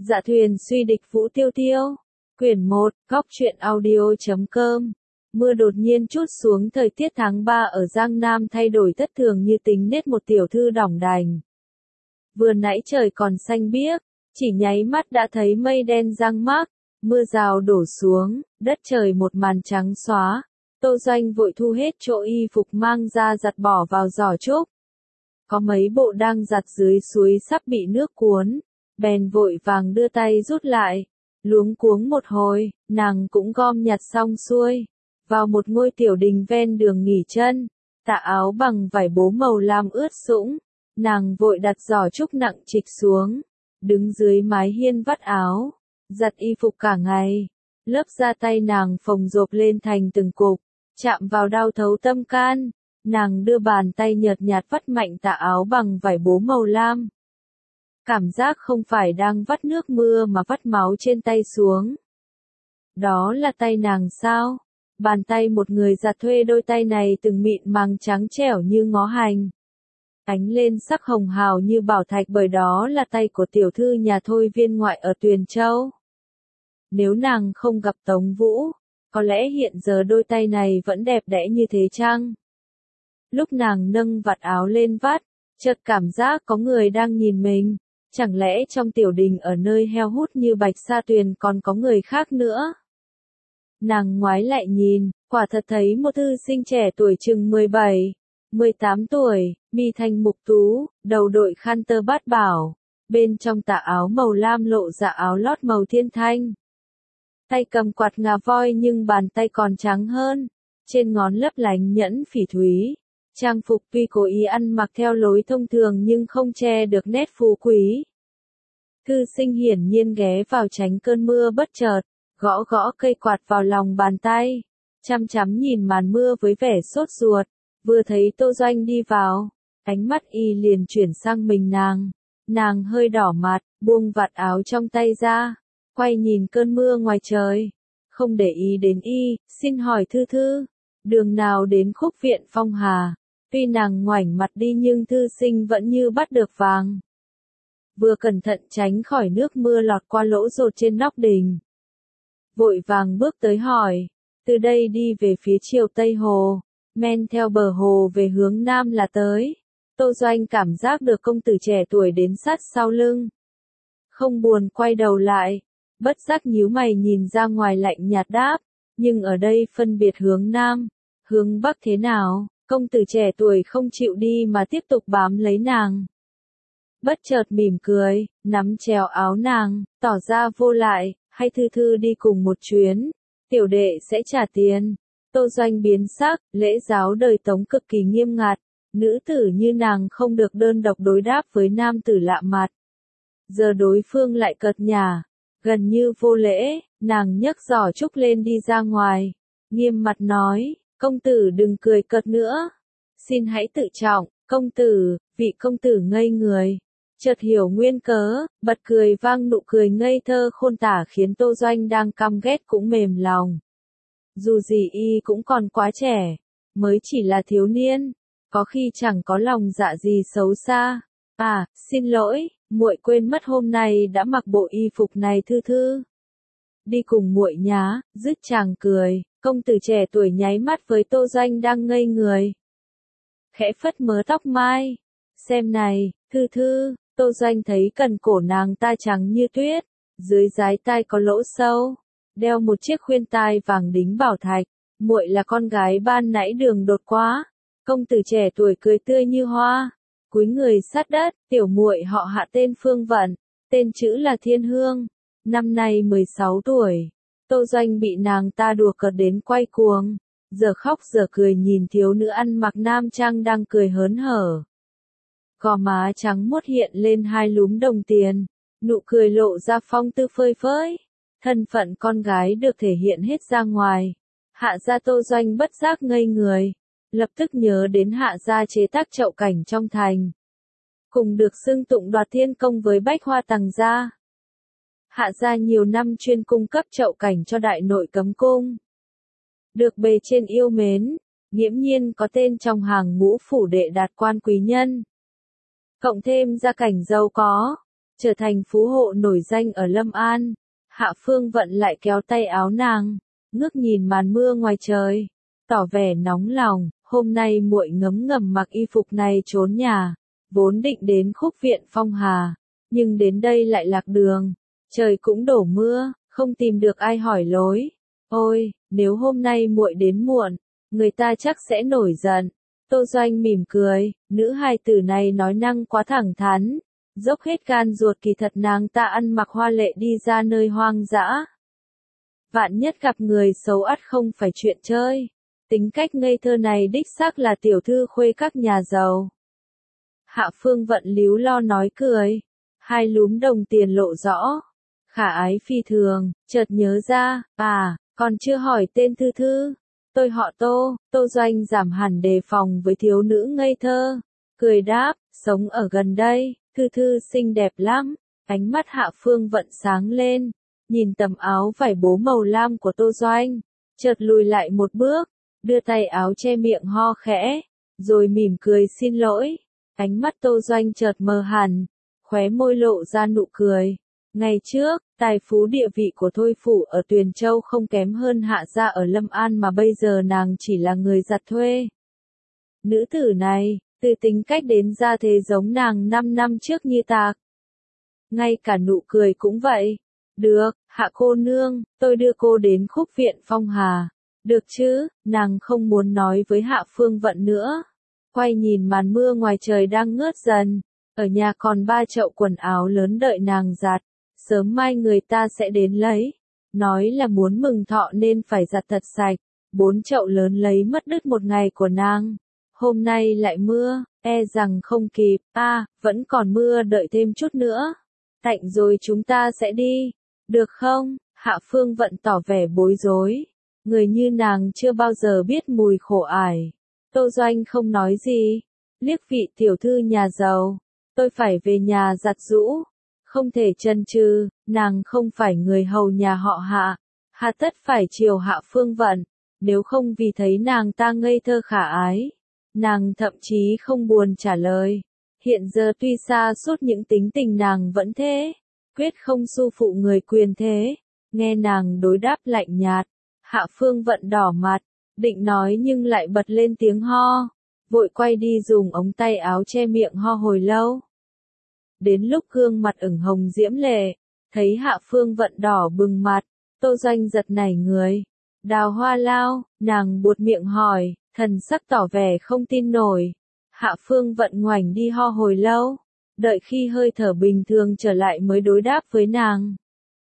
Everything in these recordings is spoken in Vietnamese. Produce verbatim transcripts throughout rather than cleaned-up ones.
Dạ thuyền suy địch Vũ Tiêu Tiêu. Quyển một, góc truyện audio chấm com. Mưa đột nhiên trút xuống, thời tiết tháng ba ở Giang Nam thay đổi thất thường như tính nết một tiểu thư đỏng đành. Vừa nãy trời còn xanh biếc, chỉ nháy mắt đã thấy mây đen giăng mác, mưa rào đổ xuống, đất trời một màn trắng xóa. Tô Doanh vội thu hết chỗ y phục mang ra giặt bỏ vào giỏ trúc. Có mấy bộ đang giặt dưới suối sắp bị nước cuốn, bèn vội vàng đưa tay rút lại. Luống cuống một hồi, nàng cũng gom nhặt xong xuôi. Vào một ngôi tiểu đình ven đường nghỉ chân, tà áo bằng vải bố màu lam ướt sũng, nàng vội đặt giỏ trúc nặng trịch xuống, đứng dưới mái hiên vắt áo, giặt y phục cả ngày. Lớp da tay nàng phồng rộp lên thành từng cục, chạm vào đau thấu tâm can. Nàng đưa bàn tay nhợt nhạt vắt mạnh tà áo bằng vải bố màu lam. Cảm giác không phải đang vắt nước mưa mà vắt máu trên tay xuống. Đó là tay nàng sao? Bàn tay một người giặt thuê, đôi tay này từng mịn màng trắng trẻo như ngó hành. Ánh lên sắc hồng hào như bảo thạch, bởi đó là tay của tiểu thư nhà thôi viên ngoại ở Tuyền Châu. Nếu nàng không gặp Tống Vũ, có lẽ hiện giờ đôi tay này vẫn đẹp đẽ như thế chăng? Lúc nàng nâng vạt áo lên vắt, chợt cảm giác có người đang nhìn mình. Chẳng lẽ trong tiểu đình ở nơi heo hút như Bạch Sa Tuyền còn có người khác nữa? Nàng ngoái lại nhìn, quả thật thấy một thư sinh trẻ tuổi chừng mười bảy, mười tám tuổi, mi thanh mục tú, đầu đội khăn tơ bát bảo, bên trong tà áo màu lam lộ ra áo lót màu thiên thanh. Tay cầm quạt ngà voi nhưng bàn tay còn trắng hơn, trên ngón lấp lánh nhẫn phỉ thúy. Trang phục tuy cố ý ăn mặc theo lối thông thường nhưng không che được nét phú quý. Thư sinh hiển nhiên ghé vào tránh cơn mưa bất chợt, gõ gõ cây quạt vào lòng bàn tay, chăm chăm nhìn màn mưa với vẻ sốt ruột. Vừa thấy Tô Doanh đi vào, ánh mắt y liền chuyển sang mình nàng. Nàng hơi đỏ mặt, buông vạt áo trong tay ra, quay nhìn cơn mưa ngoài trời, không để ý đến y. Xin hỏi thư thư, đường nào đến Khúc Viện Phong Hà? Tuy nàng ngoảnh mặt đi nhưng thư sinh vẫn như bắt được vàng. Vừa cẩn thận tránh khỏi nước mưa lọt qua lỗ rột trên nóc đình. Vội vàng bước tới hỏi, từ đây đi về phía chiều Tây Hồ, men theo bờ hồ về hướng Nam là tới. Tô Doanh cảm giác được công tử trẻ tuổi đến sát sau lưng. Không buồn quay đầu lại, bất giác nhíu mày nhìn ra ngoài lạnh nhạt đáp, nhưng ở đây phân biệt hướng Nam, hướng Bắc thế nào? Công tử trẻ tuổi không chịu đi mà tiếp tục bám lấy nàng. Bất chợt mỉm cười, nắm chéo áo nàng, tỏ ra vô lại, hay thư thư đi cùng một chuyến, tiểu đệ sẽ trả tiền. Tô Doanh biến sắc, lễ giáo đời Tống cực kỳ nghiêm ngặt, nữ tử như nàng không được đơn độc đối đáp với nam tử lạ mặt. Giờ đối phương lại cợt nhả, gần như vô lễ, nàng nhấc giỏ trúc lên đi ra ngoài, nghiêm mặt nói, công tử đừng cười cợt nữa, xin hãy tự trọng. Công tử, vị công tử ngây người, chợt hiểu nguyên cớ, bật cười vang, nụ cười ngây thơ khôn tả khiến Tô Doanh đang căm ghét cũng mềm lòng. Dù gì y cũng còn quá trẻ, mới chỉ là thiếu niên, có khi chẳng có lòng dạ gì xấu xa. À, xin lỗi, muội quên mất hôm nay đã mặc bộ y phục này thư thư. Đi cùng muội nhá, dứt chàng cười, công tử trẻ tuổi nháy mắt với Tô Doanh đang ngây người. Khẽ phất mớ tóc mai, xem này, thư thư. Tô Doanh thấy cần cổ nàng ta trắng như tuyết, dưới dái tai có lỗ sâu, đeo một chiếc khuyên tai vàng đính bảo thạch. Muội là con gái ban nãy đường đột quá. Công tử trẻ tuổi cười tươi như hoa, cúi người sát đất, tiểu muội họ Hạ, tên Phương Vận, tên chữ là Thiên Hương, năm nay mười sáu tuổi. Tô Doanh bị nàng ta đùa cợt đến quay cuồng, giờ khóc giờ cười nhìn thiếu nữ ăn mặc nam trang đang cười hớn hở. Gò má trắng muốt hiện lên hai lúm đồng tiền, nụ cười lộ ra phong tư phơi phới, thân phận con gái được thể hiện hết ra ngoài. Hạ gia Tô Doanh bất giác ngây người, lập tức nhớ đến Hạ gia chế tác chậu cảnh trong thành, cùng được xưng tụng đoạt thiên công với Bách Hoa Tằng gia. Hạ gia nhiều năm chuyên cung cấp chậu cảnh cho đại nội cấm cung, được bề trên yêu mến, nghiễm nhiên có tên trong hàng ngũ phủ đệ đạt quan quý nhân. Cộng thêm gia cảnh giàu có, trở thành phú hộ nổi danh ở Lâm An. Hạ Phương Vận lại kéo tay áo nàng, ngước nhìn màn mưa ngoài trời, tỏ vẻ nóng lòng. Hôm nay muội ngấm ngầm mặc y phục này trốn nhà, vốn định đến Khúc Viện Phong Hà, nhưng đến đây lại lạc đường, trời cũng đổ mưa, không tìm được ai hỏi lối. Ôi, nếu hôm nay muội đến muộn, người ta chắc sẽ nổi giận. Tô Doanh mỉm cười, nữ hài tử này nói năng quá thẳng thắn, dốc hết gan ruột, kỳ thật nàng ta ăn mặc hoa lệ đi ra nơi hoang dã. Vạn nhất gặp người xấu ắt không phải chuyện chơi. Tính cách ngây thơ này đích xác là tiểu thư khuê các nhà giàu. Hạ Phương Vận líu lo nói cười, hai lúm đồng tiền lộ rõ. Khả ái phi thường, chợt nhớ ra, à, còn chưa hỏi tên Thư Thư. Tôi họ Tô. Tô Doanh giảm hẳn đề phòng với thiếu nữ ngây thơ, cười đáp, sống ở gần đây. Thư Thư xinh đẹp lắm. Ánh mắt Hạ Phương Vận sáng lên, nhìn tấm áo vải bố màu lam của Tô Doanh, chợt lùi lại một bước, đưa tay áo che miệng ho khẽ, rồi mỉm cười xin lỗi. Ánh mắt Tô Doanh chợt mờ hẳn, khóe môi lộ ra nụ cười. Ngày trước, tài phú địa vị của Thôi Phủ ở Tuyền Châu không kém hơn Hạ gia ở Lâm An, mà bây giờ nàng chỉ là người giặt thuê. Nữ tử này, từ tính cách đến ra thế giống nàng năm năm trước như tạc. Ngay cả nụ cười cũng vậy. Được, Hạ cô nương, tôi đưa cô đến Khúc Viện Phong Hà. Được chứ, nàng không muốn nói với Hạ Phương Vận nữa. Quay nhìn màn mưa ngoài trời đang ngớt dần. Ở nhà còn ba chậu quần áo lớn đợi nàng giặt. Sớm mai người ta sẽ đến lấy. Nói là muốn mừng thọ nên phải giặt thật sạch. Bốn chậu lớn lấy mất đứt một ngày của nàng. Hôm nay lại mưa, e rằng không kịp. À, vẫn còn mưa, đợi thêm chút nữa. Tạnh rồi chúng ta sẽ đi. Được không? Hạ Phương Vận tỏ vẻ bối rối. Người như nàng chưa bao giờ biết mùi khổ ải. Tô Doanh không nói gì. Liếc vị tiểu thư nhà giàu. Tôi phải về nhà giặt giũ. Không thể chần chừ, nàng không phải người hầu nhà họ Hạ. Hà tất phải chiều Hạ Phương Vận. Nếu không vì thấy nàng ta ngây thơ khả ái. Nàng thậm chí không buồn trả lời. Hiện giờ tuy xa suốt những tính tình nàng vẫn thế. Quyết không su phụ người quyền thế. Nghe nàng đối đáp lạnh nhạt. Hạ Phương Vận đỏ mặt, định nói nhưng lại bật lên tiếng ho. Vội quay đi dùng ống tay áo che miệng ho hồi lâu. Đến lúc gương mặt ửng hồng diễm lệ, thấy Hạ Phương Vận đỏ bừng mặt, Tô Doanh giật nảy người. Đào Hoa Lao, nàng buột miệng hỏi, thần sắc tỏ vẻ không tin nổi. Hạ Phương Vận ngoảnh đi ho hồi lâu, đợi khi hơi thở bình thường trở lại mới đối đáp với nàng.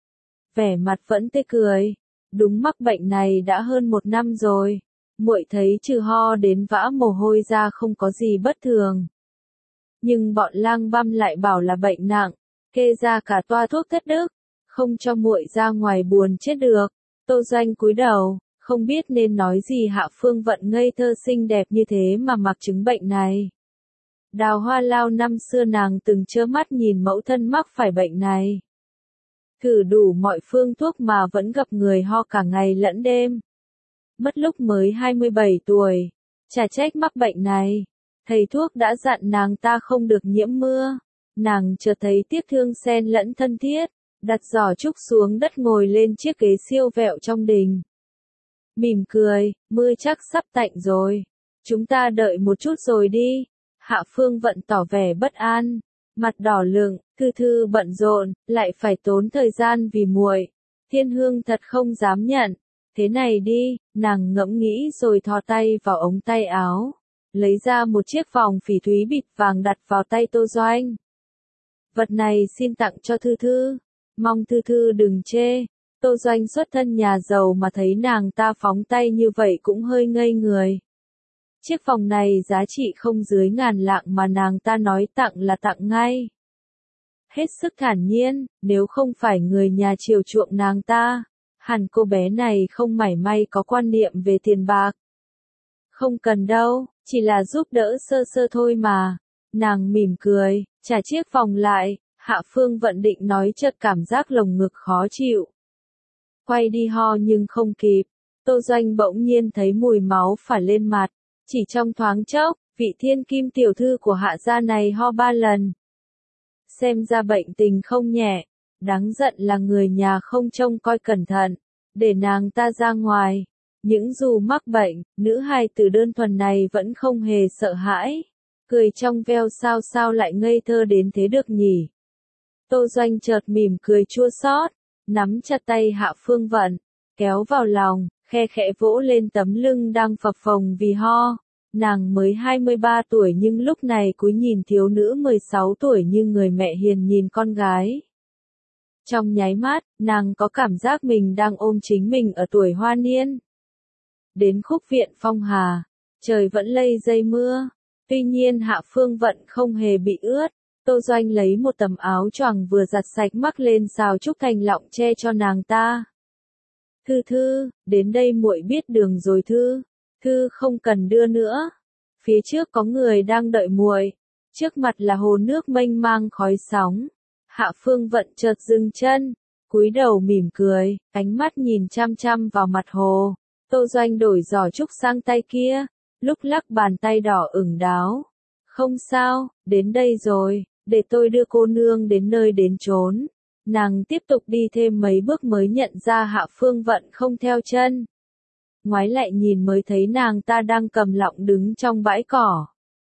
Vẻ mặt vẫn tươi cười, đúng mắc bệnh này đã hơn một năm rồi, muội thấy trừ ho đến vã mồ hôi ra không có gì bất thường. Nhưng bọn lang băm lại bảo là bệnh nặng, kê ra cả toa thuốc thất đức, không cho muội ra ngoài buồn chết được. Tô Doanh cúi đầu, không biết nên nói gì. Hạ Phương Vận ngây thơ xinh đẹp như thế mà mặc chứng bệnh này. Đào Hoa Lao năm xưa nàng từng trơ mắt nhìn mẫu thân mắc phải bệnh này. Thử đủ mọi phương thuốc mà vẫn gặp người ho cả ngày lẫn đêm. Mất lúc mới hai mươi bảy tuổi, chả trách mắc bệnh này. Thầy thuốc đã dặn nàng ta không được nhiễm mưa. Nàng chợt thấy tiếc thương xen lẫn thân thiết, đặt giỏ trúc xuống đất ngồi lên chiếc ghế siêu vẹo trong đình. Mỉm cười, mưa chắc sắp tạnh rồi. Chúng ta đợi một chút rồi đi. Hạ Phương Vận tỏ vẻ bất an, mặt đỏ lựng. Thư Thư bận rộn, lại phải tốn thời gian vì muội. Thiên Hương thật không dám nhận. Thế này đi, nàng ngẫm nghĩ rồi thò tay vào ống tay áo, lấy ra một chiếc vòng phỉ thúy bịt vàng đặt vào tay Tô Doanh. Vật này xin tặng cho Thư Thư, mong Thư Thư đừng chê. Tô Doanh xuất thân nhà giàu mà thấy nàng ta phóng tay như vậy cũng hơi ngây người. Chiếc vòng này giá trị không dưới ngàn lạng mà nàng ta nói tặng là tặng ngay. Hết sức thản nhiên, nếu không phải người nhà chiều chuộng nàng ta, hẳn cô bé này không mảy may có quan niệm về tiền bạc. Không cần đâu, chỉ là giúp đỡ sơ sơ thôi mà. Nàng mỉm cười, trả chiếc vòng lại. Hạ Phương Vận định nói chợt cảm giác lồng ngực khó chịu. Quay đi ho nhưng không kịp. Tô Doanh bỗng nhiên thấy mùi máu phả lên mặt. Chỉ trong thoáng chốc, vị thiên kim tiểu thư của Hạ gia này ho ba lần. xem ra bệnh tình không nhẹ, đáng giận là người nhà không trông coi cẩn thận, để nàng ta ra ngoài. Những dù mắc bệnh, nữ hài tử đơn thuần này vẫn không hề sợ hãi, cười trong veo sao sao lại ngây thơ đến thế được nhỉ. Tô Doanh chợt mỉm cười chua xót, nắm chặt tay Hạ Phương Vận, kéo vào lòng, khe khẽ vỗ lên tấm lưng đang phập phồng vì ho. Nàng mới hai mươi ba tuổi nhưng lúc này cúi nhìn thiếu nữ mười sáu tuổi như người mẹ hiền nhìn con gái. Trong nháy mắt, nàng có cảm giác mình đang ôm chính mình ở tuổi hoa niên. Đến khúc viện Phong Hà, trời vẫn lây dây mưa, tuy nhiên Hạ Phương Vận không hề bị ướt. Tô Doanh lấy một tấm áo choàng vừa giặt sạch mắc lên xào trúc thành lọng che cho nàng ta. Thư Thư, đến đây muội biết đường rồi Thư. Thư không cần đưa nữa. Phía trước có người đang đợi muội. Trước mặt là hồ nước mênh mang khói sóng. Hạ Phương Vận chợt dừng chân, cúi đầu mỉm cười, ánh mắt nhìn chăm chăm vào mặt hồ. Tô Doanh đổi giỏ trúc sang tay kia, lúc lắc bàn tay đỏ ửng đáo. Không sao, đến đây rồi, để tôi đưa cô nương đến nơi đến chốn. Nàng tiếp tục đi thêm mấy bước mới nhận ra Hạ Phương Vận không theo chân. Ngoái lại nhìn mới thấy nàng ta đang cầm lọng đứng trong bãi cỏ.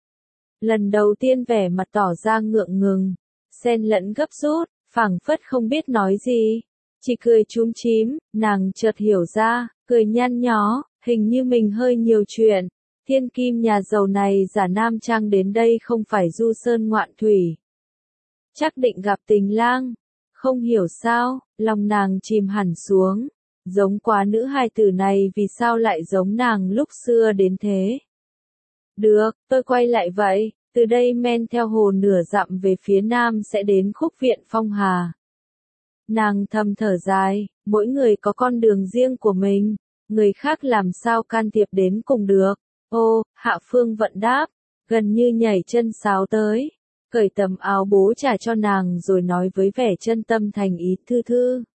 Lần đầu tiên vẻ mặt tỏ ra ngượng ngùng, xen lẫn gấp rút, phảng phất không biết nói gì. Chỉ cười chúm chím, nàng chợt hiểu ra, cười nhăn nhó, hình như mình hơi nhiều chuyện. Thiên kim nhà giàu này giả nam trang đến đây không phải du sơn ngoạn thủy. Chắc định gặp tình lang. Không hiểu sao, lòng nàng chìm hẳn xuống. Giống quá nữ hài tử này vì sao lại giống nàng lúc xưa đến thế. Được, tôi quay lại vậy, từ đây men theo hồ nửa dặm về phía nam sẽ đến khúc viện Phong Hà. Nàng thầm thở dài, mỗi người có con đường riêng của mình, người khác làm sao can thiệp đến cùng được. Ô, Hạ Phương Vận đáp, gần như nhảy chân sáo tới, cởi tấm áo bố trả cho nàng rồi nói với vẻ chân tâm thành ý. Thư Thư,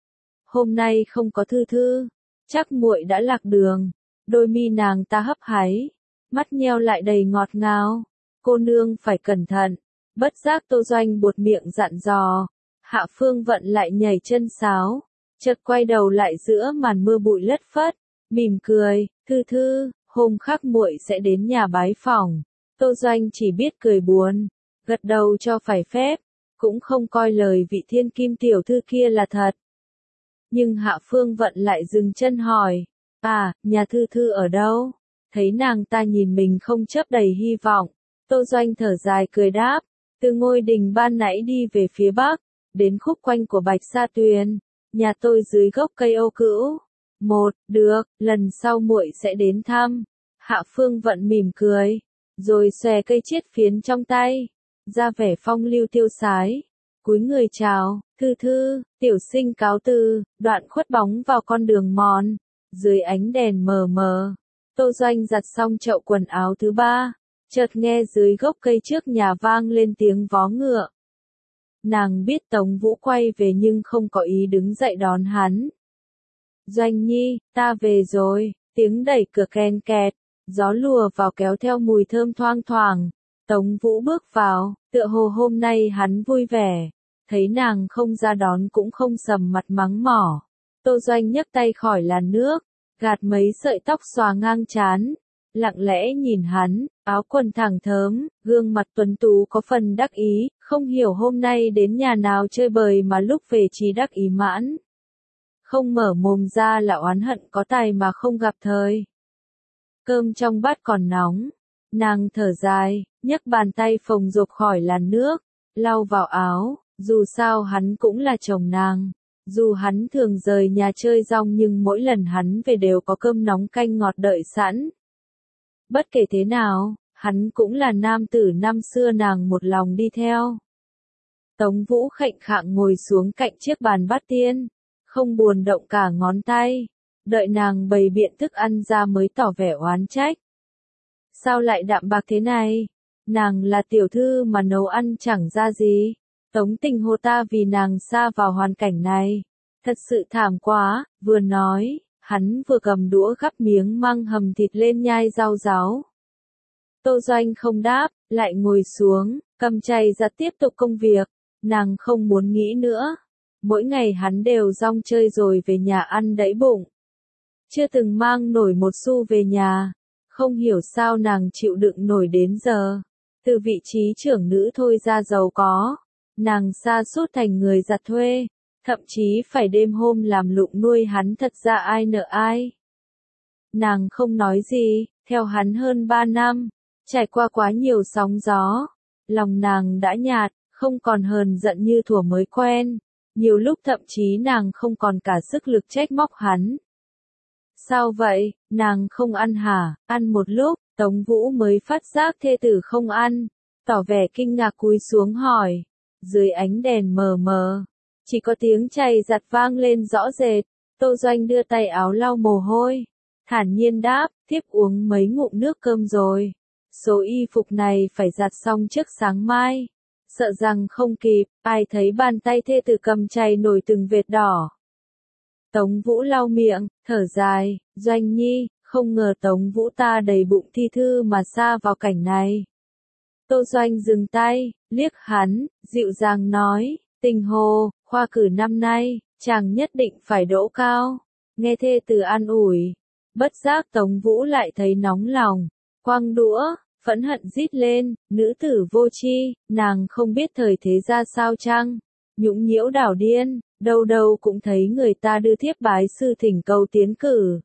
hôm nay không có Thư Thư, chắc muội đã lạc đường. Đôi mi nàng ta hấp háy, mắt nheo lại đầy ngọt ngào. Cô nương phải cẩn thận. Bất giác Tô Doanh buột miệng dặn dò. Hạ Phương Vận lại nhảy chân sáo, chợt quay đầu lại giữa màn mưa bụi lất phất, mỉm cười. Thư Thư, hôm khác muội sẽ đến nhà bái phỏng. Tô Doanh chỉ biết cười buồn, gật đầu cho phải phép, cũng không coi lời vị thiên kim tiểu thư kia là thật. Nhưng Hạ Phương Vận lại dừng chân hỏi, à, nhà Thư Thư ở đâu? Thấy nàng ta nhìn mình không chấp đầy hy vọng, Tô Doanh thở dài cười đáp, từ ngôi đình ban nãy đi về phía bắc, đến khúc quanh của Bạch Sa Tuyền, nhà tôi dưới gốc cây ô cữu. Một, được, lần sau muội sẽ đến thăm. Hạ Phương Vận mỉm cười, rồi xòe cây chiết phiến trong tay, ra vẻ phong lưu tiêu sái, cúi người chào. Thư Thư, tiểu sinh cáo từ. Đoạn khuất bóng vào con đường mòn, dưới ánh đèn mờ mờ. Tô Doanh giặt xong chậu quần áo thứ ba, chợt nghe dưới gốc cây trước nhà vang lên tiếng vó ngựa. Nàng biết Tống Vũ quay về nhưng không có ý đứng dậy đón hắn. Doanh nhi, ta về rồi. Tiếng đẩy cửa ken kẹt, gió lùa vào kéo theo mùi thơm thoang thoảng. Tống Vũ bước vào, tựa hồ hôm nay hắn vui vẻ, thấy nàng không ra đón cũng không sầm mặt mắng mỏ. Tô Doanh nhấc tay khỏi làn nước, gạt mấy sợi tóc xòa ngang trán, lặng lẽ nhìn hắn, áo quần thẳng thớm, gương mặt tuấn tú có phần đắc ý, không hiểu hôm nay đến nhà nào chơi bời mà lúc về chỉ đắc ý mãn. Không mở mồm ra là oán hận có tài mà không gặp thời. Cơm trong bát còn nóng, nàng thở dài, nhấc bàn tay phồng rộp khỏi làn nước, lau vào áo, dù sao hắn cũng là chồng nàng. Dù hắn thường rời nhà chơi rong nhưng mỗi lần hắn về đều có cơm nóng canh ngọt đợi sẵn. Bất kể thế nào, hắn cũng là nam tử năm xưa nàng một lòng đi theo. Tống Vũ khệnh khạng ngồi xuống cạnh chiếc bàn bát tiên, không buồn động cả ngón tay, đợi nàng bày biện thức ăn ra mới tỏ vẻ oán trách. Sao lại đạm bạc thế này? Nàng là tiểu thư mà nấu ăn chẳng ra gì. Tống Tình hô ta vì nàng sa vào hoàn cảnh này. Thật sự thảm quá. Vừa nói, hắn vừa cầm đũa gắp miếng măng hầm thịt lên nhai rau ráo. Tô Doanh không đáp, lại ngồi xuống, cầm chày ra tiếp tục công việc. Nàng không muốn nghĩ nữa. Mỗi ngày hắn đều rong chơi rồi về nhà ăn đẫy bụng. Chưa từng mang nổi một xu về nhà. Không hiểu sao nàng chịu đựng nổi đến giờ. Từ vị trí trưởng nữ thôi ra giàu có. Nàng sa sút thành người giặt thuê. Thậm chí phải đêm hôm làm lụng nuôi hắn, thật ra ai nợ ai. Nàng không nói gì, theo hắn hơn ba năm. Trải qua quá nhiều sóng gió. Lòng nàng đã nhạt, không còn hờn giận như thuở mới quen. Nhiều lúc thậm chí nàng không còn cả sức lực trách móc hắn. Sao vậy, nàng không ăn hả? Ăn một lúc, Tống Vũ mới phát giác thê tử không ăn. Tỏ vẻ kinh ngạc cúi xuống hỏi. Dưới ánh đèn mờ mờ, chỉ có tiếng chày giặt vang lên rõ rệt. Tô Doanh đưa tay áo lau mồ hôi. Thản nhiên đáp, thiếp uống mấy ngụm nước cơm rồi. Số y phục này phải giặt xong trước sáng mai. Sợ rằng không kịp, ai thấy bàn tay thê tử cầm chày nổi từng vệt đỏ. Tống Vũ lau miệng, thở dài, Doanh nhi, không ngờ Tống Vũ ta đầy bụng thi thư mà sa vào cảnh này. Tô Doanh dừng tay, liếc hắn, dịu dàng nói, Tình Hồ, khoa cử năm nay, chàng nhất định phải đỗ cao. Nghe thê tử an ủi, bất giác Tống Vũ lại thấy nóng lòng, quăng đũa, phẫn hận rít lên, nữ tử vô tri, nàng không biết thời thế ra sao chăng, nhũng nhiễu đảo điên, đâu đâu cũng thấy người ta đưa thiếp bái sư thỉnh cầu tiến cử.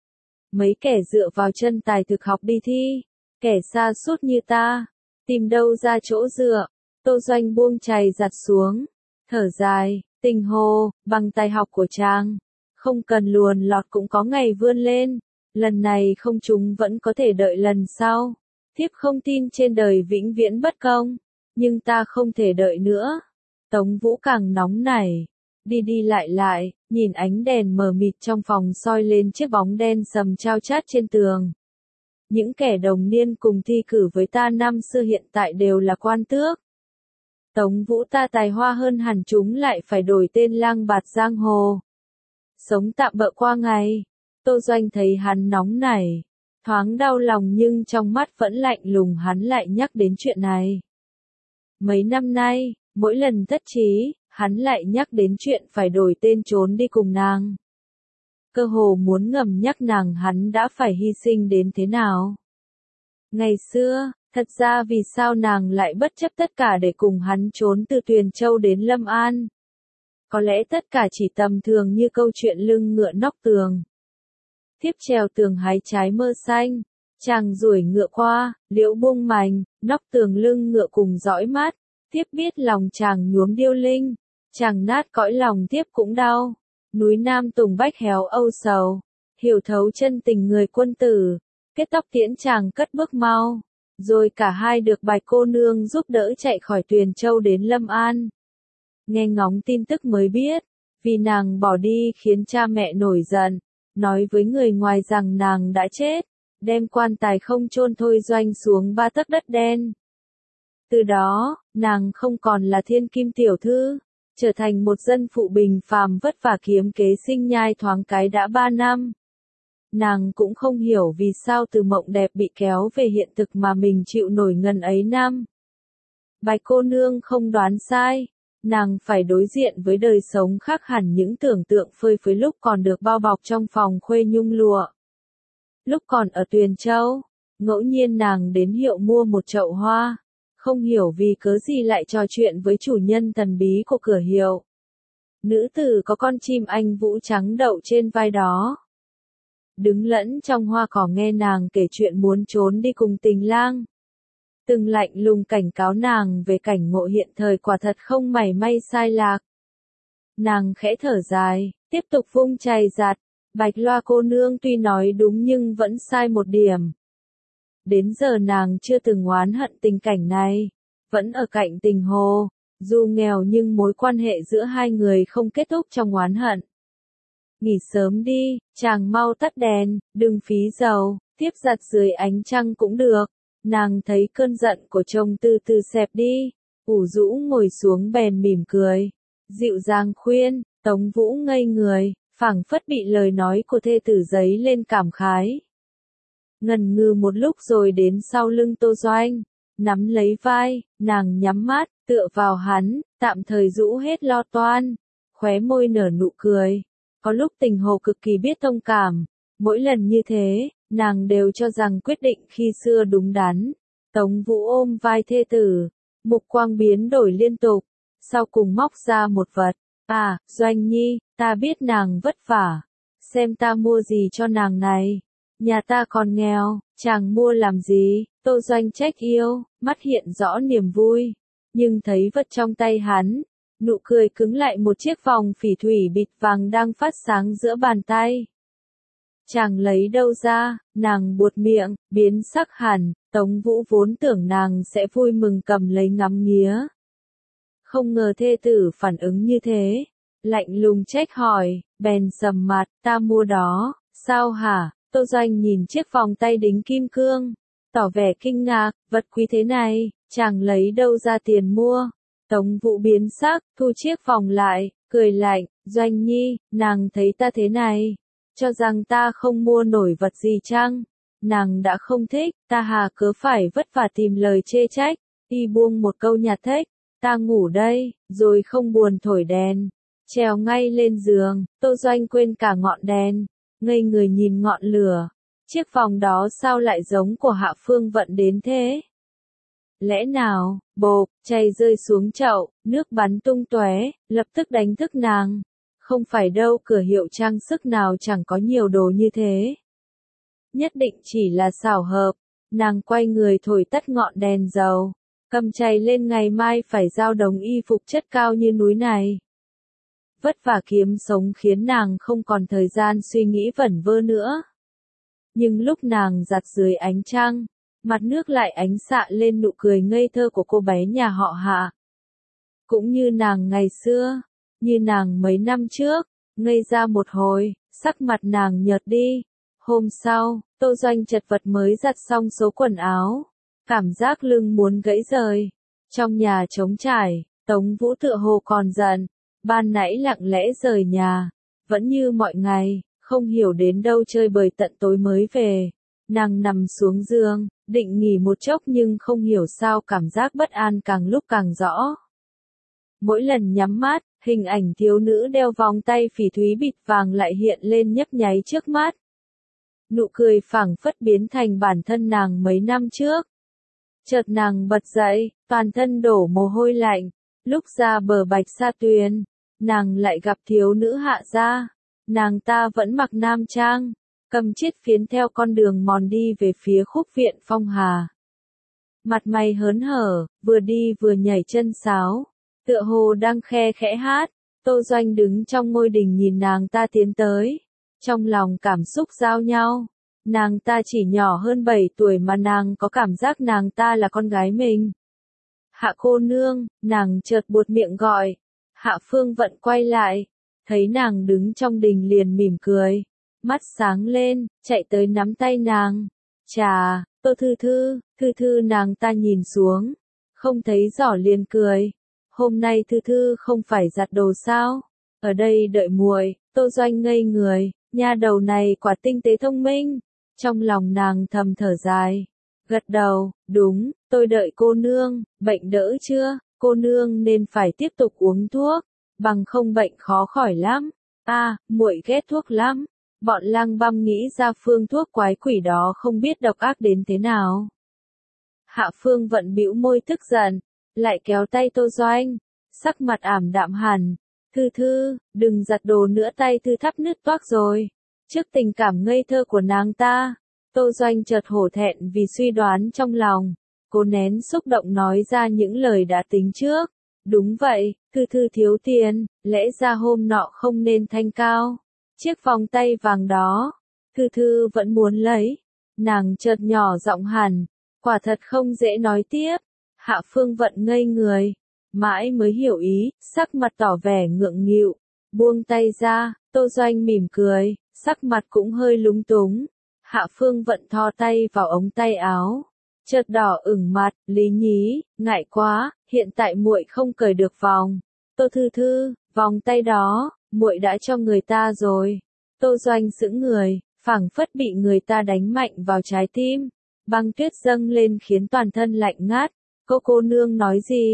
Mấy kẻ dựa vào chân tài thực học đi thi, kẻ sa sút như ta, tìm đâu ra chỗ dựa. Tô Doanh buông chày giặt xuống, thở dài, Tình Hồ, bằng tài học của chàng, không cần luồn lọt cũng có ngày vươn lên, lần này không trúng vẫn có thể đợi lần sau. Thiếp không tin trên đời vĩnh viễn bất công, nhưng ta không thể đợi nữa. Tống Vũ càng nóng nảy, đi đi lại lại, nhìn ánh đèn mờ mịt trong phòng soi lên chiếc bóng đen sầm chao chát trên tường. Những kẻ đồng niên cùng thi cử với ta năm xưa hiện tại đều là quan tước. Tống Vũ ta tài hoa hơn hẳn chúng lại phải đổi tên lang bạt giang hồ. Sống tạm bợ qua ngày. Tô Doanh thấy hắn nóng nảy, thoáng đau lòng nhưng trong mắt vẫn lạnh lùng, hắn lại nhắc đến chuyện này. Mấy năm nay, mỗi lần thất trí, hắn lại nhắc đến chuyện phải đổi tên trốn đi cùng nàng. Cơ hồ muốn ngầm nhắc nàng hắn đã phải hy sinh đến thế nào. Ngày xưa, thật ra vì sao nàng lại bất chấp tất cả để cùng hắn trốn từ Tuyền Châu đến Lâm An. Có lẽ tất cả chỉ tầm thường như câu chuyện lưng ngựa nóc tường. Thiếp trèo tường hái trái mơ xanh, chàng ruổi ngựa qua, liễu buông mành, nóc tường lưng ngựa cùng dõi mát. Thiếp biết lòng chàng nhuốm điêu linh, chàng nát cõi lòng thiếp cũng đau. Núi Nam Tùng Bách héo âu sầu, hiểu thấu chân tình người quân tử, kết tóc tiễn chàng cất bước mau. Rồi cả hai được Bạch cô nương giúp đỡ chạy khỏi Tuyền Châu đến Lâm An. Nghe ngóng tin tức mới biết, vì nàng bỏ đi khiến cha mẹ nổi giận, nói với người ngoài rằng nàng đã chết, đem quan tài không chôn Thôi Doanh xuống ba tấc đất đen. Từ đó, nàng không còn là thiên kim tiểu thư, trở thành một dân phụ bình phàm vất vả kiếm kế sinh nhai thoáng cái đã ba năm. Nàng cũng không hiểu vì sao từ mộng đẹp bị kéo về hiện thực mà mình chịu nổi ngần ấy năm. Bạch cô nương không đoán sai, nàng phải đối diện với đời sống khác hẳn những tưởng tượng phơi phới lúc còn được bao bọc trong phòng khuê nhung lụa. Lúc còn ở Tuyền Châu, ngẫu nhiên nàng đến hiệu mua một chậu hoa, không hiểu vì cớ gì lại trò chuyện với chủ nhân thần bí của cửa hiệu. Nữ tử có con chim anh vũ trắng đậu trên vai đó. Đứng lẫn trong hoa cỏ nghe nàng kể chuyện muốn trốn đi cùng tình lang. Từng lạnh lùng cảnh cáo nàng về cảnh ngộ hiện thời quả thật không mảy may sai lạc. Nàng khẽ thở dài, tiếp tục vung chày giặt. Bạch Loa cô nương tuy nói đúng nhưng vẫn sai một điểm. Đến giờ nàng chưa từng oán hận tình cảnh này, vẫn ở cạnh Tình Hồ, dù nghèo nhưng mối quan hệ giữa hai người không kết thúc trong oán hận. Nghỉ sớm đi, chàng mau tắt đèn, đừng phí dầu, tiếp giặt dưới ánh trăng cũng được. Nàng thấy cơn giận của chồng từ từ xẹp đi, ủ rũ ngồi xuống bèn mỉm cười, dịu dàng khuyên. Tống Vũ ngây người, phảng phất bị lời nói của thê tử giấy lên cảm khái. Ngần ngừ một lúc rồi đến sau lưng Tô Doanh, nắm lấy vai, nàng nhắm mắt, tựa vào hắn, tạm thời rũ hết lo toan, khóe môi nở nụ cười. Có lúc Tình Hồ cực kỳ biết thông cảm, mỗi lần như thế, nàng đều cho rằng quyết định khi xưa đúng đắn. Tống Vũ ôm vai thê tử, mục quang biến đổi liên tục, sau cùng móc ra một vật. À, Doanh Nhi, ta biết nàng vất vả, xem ta mua gì cho nàng này. Nhà ta còn nghèo, chàng mua làm gì? Tô Doanh trách yêu, mắt hiện rõ niềm vui, nhưng thấy vật trong tay hắn, nụ cười cứng lại. Một chiếc vòng phỉ thủy bịt vàng đang phát sáng giữa bàn tay. Chàng lấy đâu ra? Nàng buột miệng, biến sắc hẳn. Tống Vũ vốn tưởng nàng sẽ vui mừng cầm lấy ngắm nghía, không ngờ thê tử phản ứng như thế, lạnh lùng trách hỏi, bèn sầm mặt, ta mua đó. Sao hả? Tô Doanh nhìn chiếc vòng tay đính kim cương, tỏ vẻ kinh ngạc, vật quý thế này, chàng lấy đâu ra tiền mua? Tống Vũ biến sắc, thu chiếc vòng lại, cười lạnh, Doanh Nhi, nàng thấy ta thế này, cho rằng ta không mua nổi vật gì chăng? Nàng đã không thích, ta hà cớ phải vất vả tìm lời chê trách. Y buông một câu nhạt thếch, ta ngủ đây, rồi không buồn thổi đèn, trèo ngay lên giường. Tô Doanh quên cả ngọn đèn, ngây người nhìn ngọn lửa. Chiếc vòng đó sao lại giống của Hạ Phương Vận đến thế? Lẽ nào? Bộp, chay rơi xuống chậu, nước bắn tung tóe, lập tức đánh thức nàng. Không phải đâu, cửa hiệu trang sức nào chẳng có nhiều đồ như thế. Nhất định chỉ là xảo hợp. Nàng quay người thổi tắt ngọn đèn dầu, cầm chày lên, ngày mai phải giao đống y phục chất cao như núi này. Vất vả kiếm sống khiến nàng không còn thời gian suy nghĩ vẩn vơ nữa. Nhưng lúc nàng giặt dưới ánh trăng, mặt nước lại ánh xạ lên nụ cười ngây thơ của cô bé nhà họ Hạ. Cũng như nàng ngày xưa, như nàng mấy năm trước, ngây ra một hồi, sắc mặt nàng nhợt đi. Hôm sau, Tô Doanh chật vật mới giặt xong số quần áo, cảm giác lưng muốn gãy rời. Trong nhà trống trải, Tống Vũ tựa hồ còn giận, ban nãy lặng lẽ rời nhà, vẫn như mọi ngày, không hiểu đến đâu chơi bời tận tối mới về. Nàng nằm xuống giường, định nghỉ một chốc nhưng không hiểu sao cảm giác bất an càng lúc càng rõ. Mỗi lần nhắm mắt, hình ảnh thiếu nữ đeo vòng tay phỉ thúy bịt vàng lại hiện lên nhấp nháy trước mắt. Nụ cười phảng phất biến thành bản thân nàng mấy năm trước. Chợt nàng bật dậy, toàn thân đổ mồ hôi lạnh. Lúc ra bờ Bạch Sa Tuyền, nàng lại gặp thiếu nữ Hạ gia. Nàng ta vẫn mặc nam trang, cầm chiếc phiến theo con đường mòn đi về phía khúc viện Phong Hà. Mặt mày hớn hở, vừa đi vừa nhảy chân sáo, tựa hồ đang khe khẽ hát. Tô Doanh đứng trong ngôi đình nhìn nàng ta tiến tới, trong lòng cảm xúc giao nhau. Nàng ta chỉ nhỏ hơn bảy tuổi mà nàng có cảm giác nàng ta là con gái mình. Hạ cô nương, nàng chợt buột miệng gọi. Hạ Phương Vận quay lại, thấy nàng đứng trong đình liền mỉm cười, mắt sáng lên, chạy tới nắm tay nàng. Chà, Tô Thư Thư, Thư Thư. Nàng ta nhìn xuống, không thấy rõ liền cười. Hôm nay Thư Thư không phải giặt đồ sao? Ở đây đợi muội. Tô Doanh ngây người, nha đầu này quả tinh tế thông minh. Trong lòng nàng thầm thở dài, gật đầu, đúng, tôi đợi cô nương. Bệnh đỡ chưa? Cô nương nên phải tiếp tục uống thuốc, bằng không bệnh khó khỏi lắm. A, à, muội ghét thuốc lắm. Bọn Lang Băm nghĩ ra phương thuốc quái quỷ đó không biết độc ác đến thế nào. Hạ Phương Vận bĩu môi tức giận, lại kéo tay Tô Doanh, sắc mặt ảm đạm hẳn. Thư Thư, đừng giặt đồ nữa, tay Thư thắp nứt toác rồi. Trước tình cảm ngây thơ của nàng ta, Tô Doanh chợt hổ thẹn vì suy đoán trong lòng. Cô nén xúc động nói ra những lời đã tính trước. Đúng vậy, Thư Thư thiếu tiền, lẽ ra hôm nọ không nên thanh cao. Chiếc vòng tay vàng đó, Thư Thư vẫn muốn lấy. Nàng chợt nhỏ giọng hẳn, quả thật không dễ nói tiếp. Hạ Phương Vận ngây người, mãi mới hiểu ý, sắc mặt tỏ vẻ ngượng nghịu, buông tay ra. Tô Doanh mỉm cười, sắc mặt cũng hơi lúng túng. Hạ Phương Vận thò tay vào ống tay áo, chợt đỏ ửng mặt, Lý Nhí, ngại quá, hiện tại muội không cởi được vòng. Tô Thư Thư, vòng tay đó, muội đã cho người ta rồi. Tô Doanh sững người, phảng phất bị người ta đánh mạnh vào trái tim. Băng tuyết dâng lên khiến toàn thân lạnh ngắt. Cô cô nương nói gì?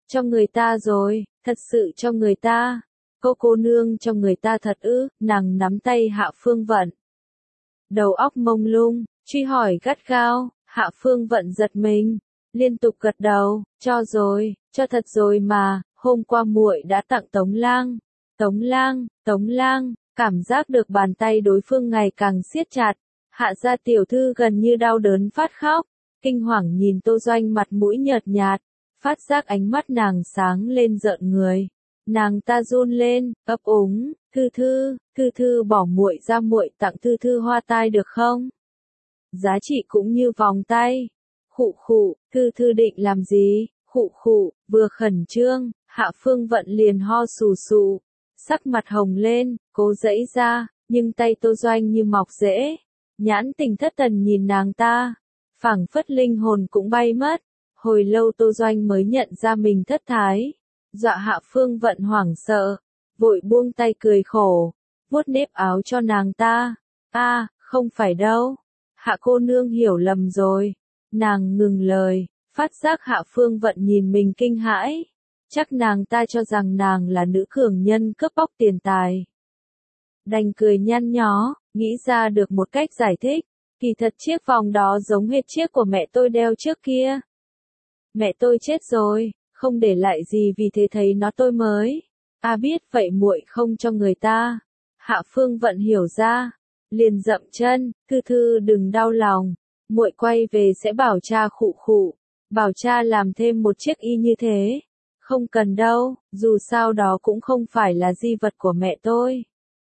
Cho người ta rồi, thật sự cho người ta. Cô cô nương cho người ta thật ư, nàng nắm tay Hạ Phương Vận. Đầu óc mông lung, truy hỏi gắt gao, Hạ Phương Vận giật mình, liên tục gật đầu, cho rồi, cho thật rồi mà, hôm qua muội đã tặng Tống Lang. Tống Lang, Tống Lang, cảm giác được bàn tay đối phương ngày càng siết chặt, Hạ gia tiểu thư gần như đau đớn phát khóc, kinh hoàng nhìn Tô Doanh mặt mũi nhợt nhạt, phát giác ánh mắt nàng sáng lên rợn người. Nàng ta run lên, ấp úng, thư thư, thư thư bỏ muội ra muội tặng thư thư hoa tai được không? Giá trị cũng như vòng tay. Khụ khụ, thư thư định làm gì? Khụ khụ, vừa khẩn trương, Hạ Phương Vận liền ho sù sù, sắc mặt hồng lên, cố giãy ra, nhưng tay Tô Doanh như mọc rễ. Nhãn tình thất thần nhìn nàng ta, phảng phất linh hồn cũng bay mất. Hồi lâu Tô Doanh mới nhận ra mình thất thái, dọa Hạ Phương Vận hoảng sợ, vội buông tay cười khổ, vuốt nếp áo cho nàng ta. A, à, không phải đâu. Hạ cô nương hiểu lầm rồi. Nàng ngừng lời, phát giác Hạ Phương Vận nhìn mình kinh hãi. Chắc nàng ta cho rằng nàng là nữ cường nhân cướp bóc tiền tài. Đành cười nhăn nhó, nghĩ ra được một cách giải thích. Kỳ thật chiếc vòng đó giống hệt chiếc của mẹ tôi đeo trước kia. Mẹ tôi chết rồi, không để lại gì vì thế thấy nó tôi mới. A à biết vậy muội không cho người ta. Hạ Phương Vận hiểu ra, liền dậm chân, thư thư đừng đau lòng, muội quay về sẽ bảo cha khụ khụ, bảo cha làm thêm một chiếc y như thế. Không cần đâu, dù sao đó cũng không phải là di vật của mẹ tôi.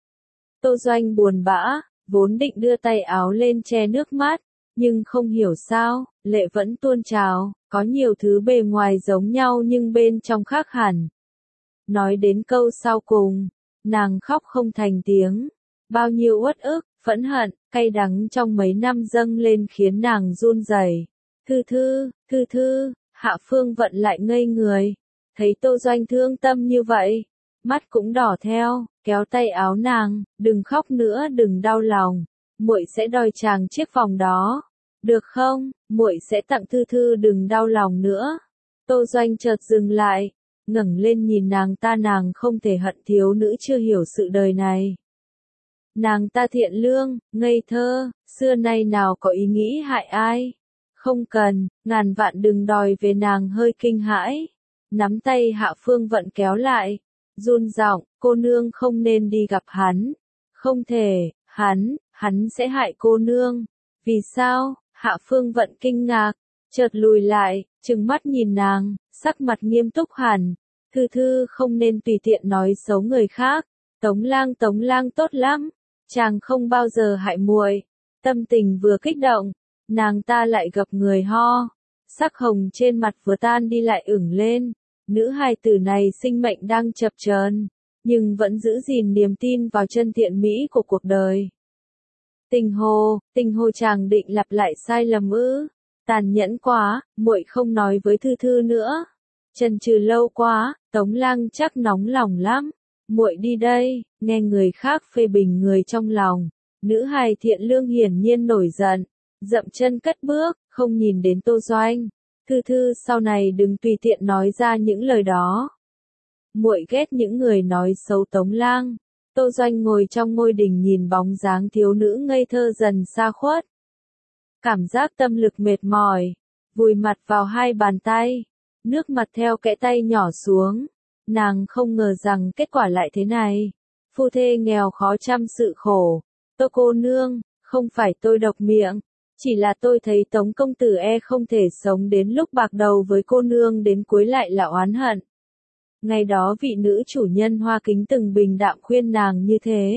Tô Doanh buồn bã, vốn định đưa tay áo lên che nước mắt, nhưng không hiểu sao, lệ vẫn tuôn trào, có nhiều thứ bề ngoài giống nhau nhưng bên trong khác hẳn. Nói đến câu sau cùng, nàng khóc không thành tiếng, bao nhiêu uất ức, phẫn hận, cay đắng trong mấy năm dâng lên khiến nàng run rẩy. Thư thư, thư thư, Hạ Phương Vận lại ngây người, thấy Tô Doanh thương tâm như vậy, mắt cũng đỏ theo, kéo tay áo nàng, đừng khóc nữa, đừng đau lòng, muội sẽ đòi chàng chiếc vòng đó, được không? Muội sẽ tặng thư thư, đừng đau lòng nữa. Tô Doanh chợt dừng lại, ngẩng lên nhìn nàng ta, nàng không thể hận thiếu nữ chưa hiểu sự đời này. Nàng ta thiện lương, ngây thơ, xưa nay nào có ý nghĩ hại ai. Không cần, ngàn vạn đừng đòi về. Nàng hơi kinh hãi, nắm tay Hạ Phương Vận kéo lại, run giọng, cô nương không nên đi gặp hắn. Không thể, hắn, hắn sẽ hại cô nương. Vì sao? Hạ Phương Vận kinh ngạc, chợt lùi lại, trừng mắt nhìn nàng, sắc mặt nghiêm túc hẳn. Thư thư không nên tùy tiện nói xấu người khác. Tống Lang, Tống Lang tốt lắm, chàng không bao giờ hại muội. Tâm tình vừa kích động, nàng ta lại gặp người ho, sắc hồng trên mặt vừa tan đi lại ửng lên. Nữ hài tử này sinh mệnh đang chập chờn, nhưng vẫn giữ gìn niềm tin vào chân thiện mỹ của cuộc đời. Tình hồ, tình hồ chàng định lặp lại sai lầm ư? Tàn nhẫn quá, muội không nói với thư thư nữa. Chần chừ lâu quá, Tống Lang chắc nóng lòng lắm. Muội đi đây, nghe người khác phê bình người trong lòng. Nữ hài thiện lương hiển nhiên nổi giận, dậm chân cất bước, không nhìn đến Tô Doanh. Thư thư sau này đừng tùy tiện nói ra những lời đó. Muội ghét những người nói xấu Tống Lang. Tô Doanh ngồi trong ngôi đình nhìn bóng dáng thiếu nữ ngây thơ dần xa khuất. Cảm giác tâm lực mệt mỏi, vùi mặt vào hai bàn tay, nước mặt theo kẽ tay nhỏ xuống. Nàng không ngờ rằng kết quả lại thế này. Phu thê nghèo khó trăm sự khổ. Tô cô nương, không phải tôi độc miệng, chỉ là tôi thấy Tống công tử e không thể sống đến lúc bạc đầu với cô nương đến cuối lại là oán hận. Ngày đó vị nữ chủ nhân Hoa Kính từng bình đạm khuyên nàng như thế.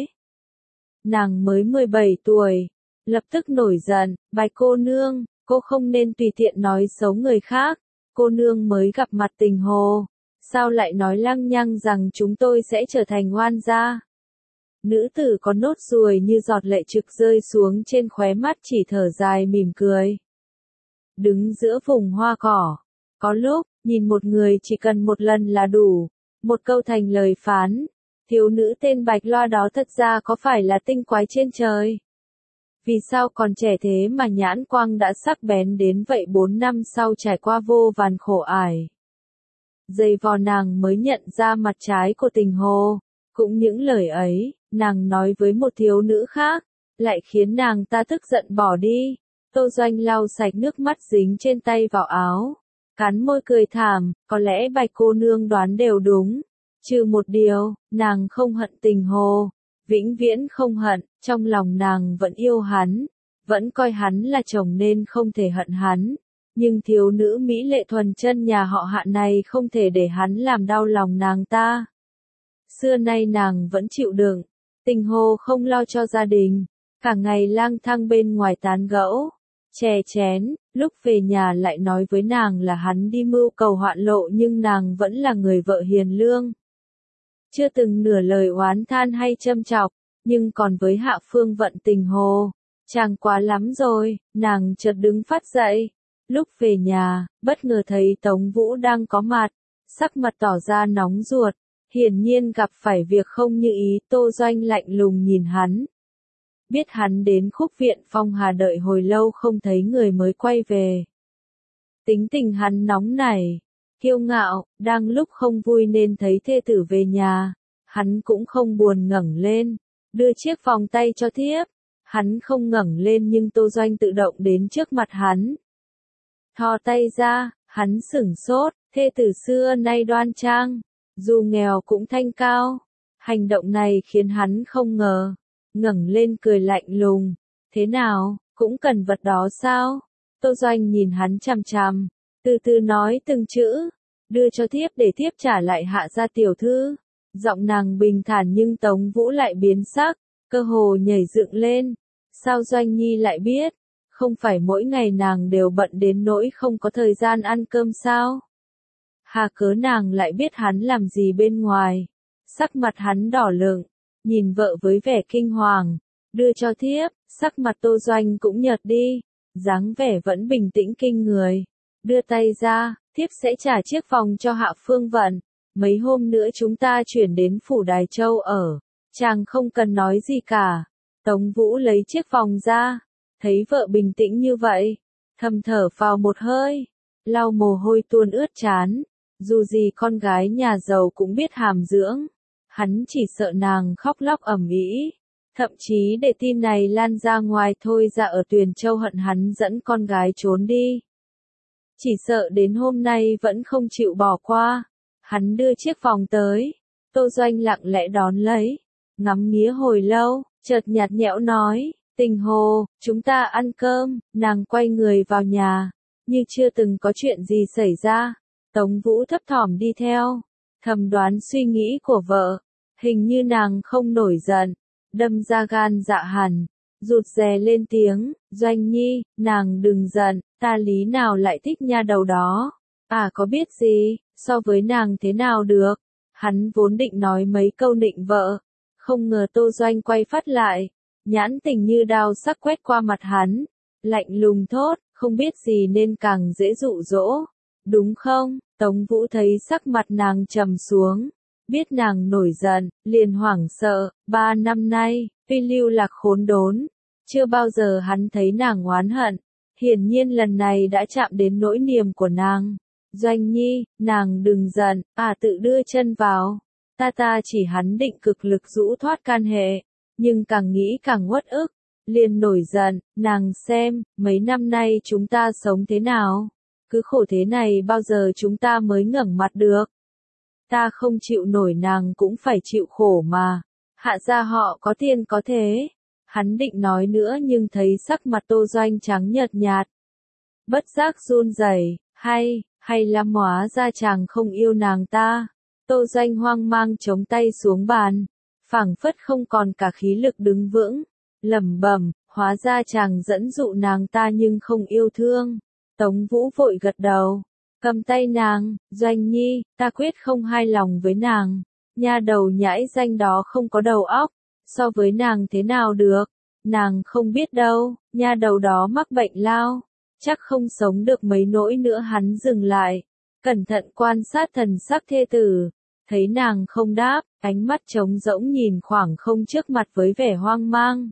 Nàng mới mười bảy tuổi, lập tức nổi giận, bạch cô nương, cô không nên tùy tiện nói xấu người khác, cô nương mới gặp mặt tình hồ, sao lại nói lăng nhăng rằng chúng tôi sẽ trở thành oan gia. Nữ tử có nốt ruồi như giọt lệ trực rơi xuống trên khóe mắt, chỉ thở dài mỉm cười. Đứng giữa vùng hoa cỏ, có lúc, nhìn một người chỉ cần một lần là đủ, một câu thành lời phán. Thiếu nữ tên Bạch Loa đó thật ra có phải là tinh quái trên trời? Vì sao còn trẻ thế mà nhãn quang đã sắc bén đến vậy? Bốn năm sau trải qua vô vàn khổ ải, giày vò nàng mới nhận ra mặt trái của Tình Hồ. Cũng những lời ấy, nàng nói với một thiếu nữ khác, lại khiến nàng ta tức giận bỏ đi. Tô Doanh lau sạch nước mắt dính trên tay vào áo, cắn môi cười thảm, có lẽ Bạch cô nương đoán đều đúng. Trừ một điều, nàng không hận Tình Hồ, vĩnh viễn không hận, trong lòng nàng vẫn yêu hắn, vẫn coi hắn là chồng nên không thể hận hắn. Nhưng thiếu nữ mỹ lệ thuần chân nhà họ Hạ này không thể để hắn làm đau lòng nàng ta. Xưa nay nàng vẫn chịu đựng, Tình Hồ không lo cho gia đình, cả ngày lang thang bên ngoài tán gẫu, chè chén, lúc về nhà lại nói với nàng là hắn đi mưu cầu hoạn lộ nhưng nàng vẫn là người vợ hiền lương. Chưa từng nửa lời oán than hay châm chọc, nhưng còn với Hạ Phương Vận Tình Hồ, chàng quá lắm rồi, nàng chợt đứng phát dậy. Lúc về nhà, bất ngờ thấy Tống Vũ đang có mặt, sắc mặt tỏ ra nóng ruột, hiển nhiên gặp phải việc không như ý. Tô Doanh lạnh lùng nhìn hắn. Biết hắn đến Khúc Viện Phong Hà đợi hồi lâu không thấy người mới quay về. Tính tình hắn nóng nảy, kiêu ngạo, đang lúc không vui nên thấy thê tử về nhà, hắn cũng không buồn ngẩng lên, đưa chiếc vòng tay cho thiếp. Hắn không ngẩng lên nhưng Tô Doanh tự động đến trước mặt hắn. Thò tay ra, hắn sửng sốt, thê tử xưa nay đoan trang, dù nghèo cũng thanh cao. Hành động này khiến hắn không ngờ, ngẩng lên cười lạnh lùng, thế nào, cũng cần vật đó sao? Tô Doanh nhìn hắn chằm chằm, từ từ nói từng chữ, đưa cho thiếp để thiếp trả lại Hạ gia tiểu thư. Giọng nàng bình thản nhưng Tống Vũ lại biến sắc, cơ hồ nhảy dựng lên. Sao Doanh Nhi lại biết? Không phải mỗi ngày nàng đều bận đến nỗi không có thời gian ăn cơm sao? Hà cớ nàng lại biết hắn làm gì bên ngoài? Sắc mặt hắn đỏ lựng, nhìn vợ với vẻ kinh hoàng, đưa cho thiếp. Sắc mặt Tô Doanh cũng nhợt đi, dáng vẻ vẫn bình tĩnh kinh người. Đưa tay ra, thiếp sẽ trả chiếc vòng cho Hạ Phương Vận. Mấy hôm nữa chúng ta chuyển đến phủ Đài Châu ở. Chàng không cần nói gì cả. Tống Vũ lấy chiếc vòng ra, thấy vợ bình tĩnh như vậy, thầm thở vào một hơi, lau mồ hôi tuôn ướt trán. Dù gì con gái nhà giàu cũng biết hàm dưỡng, hắn chỉ sợ nàng khóc lóc ầm ĩ, thậm chí để tin này lan ra ngoài thôi ra ở Tuyền Châu hận hắn dẫn con gái trốn đi. Chỉ sợ đến hôm nay vẫn không chịu bỏ qua. Hắn đưa chiếc vòng tới, Tô Doanh lặng lẽ đón lấy, ngắm nghía hồi lâu, chợt nhạt nhẽo nói, Tình Hồ, chúng ta ăn cơm. Nàng quay người vào nhà, như chưa từng có chuyện gì xảy ra. Tống Vũ thấp thỏm đi theo, thầm đoán suy nghĩ của vợ, hình như nàng không nổi giận, đâm ra gan dạ hẳn, rụt rè lên tiếng, Doanh Nhi, nàng đừng giận, ta lý nào lại thích nha đầu đó, à có biết gì, so với nàng thế nào được. Hắn vốn định nói mấy câu nịnh vợ, không ngờ Tô Doanh quay phát lại, nhãn tình như đao sắc quét qua mặt hắn, lạnh lùng thốt, không biết gì nên càng dễ dụ dỗ, đúng không? Tống Vũ thấy sắc mặt nàng trầm xuống, biết nàng nổi giận, liền hoảng sợ. Ba năm nay, Phi Lưu Lạc khốn đốn, chưa bao giờ hắn thấy nàng oán hận, hiển nhiên lần này đã chạm đến nỗi niềm của nàng. Doanh Nhi, nàng đừng giận, à tự đưa chân vào. Ta ta chỉ hắn định cực lực rũ thoát can hệ, nhưng càng nghĩ càng uất ức, liền nổi giận. Nàng xem, mấy năm nay chúng ta sống thế nào? Cứ khổ thế này bao giờ chúng ta mới ngẩng mặt được? Ta không chịu nổi nàng cũng phải chịu khổ mà. Hạ gia họ có tiền có thế. Hắn định nói nữa nhưng thấy sắc mặt Tô Doanh trắng nhợt nhạt. Bất giác run rẩy, hay, hay lắm hóa ra chàng không yêu nàng ta. Tô Doanh hoang mang chống tay xuống bàn, phảng phất không còn cả khí lực đứng vững, lẩm bẩm, hóa ra chàng dẫn dụ nàng ta nhưng không yêu thương. Tống Vũ vội gật đầu, cầm tay nàng, Doanh Nhi, ta quyết không hài lòng với nàng, nha đầu nhãi danh đó không có đầu óc, so với nàng thế nào được, nàng không biết đâu, nha đầu đó mắc bệnh lao, chắc không sống được mấy nỗi nữa. Hắn dừng lại, cẩn thận quan sát thần sắc thê tử, thấy nàng không đáp, ánh mắt trống rỗng nhìn khoảng không trước mặt với vẻ hoang mang.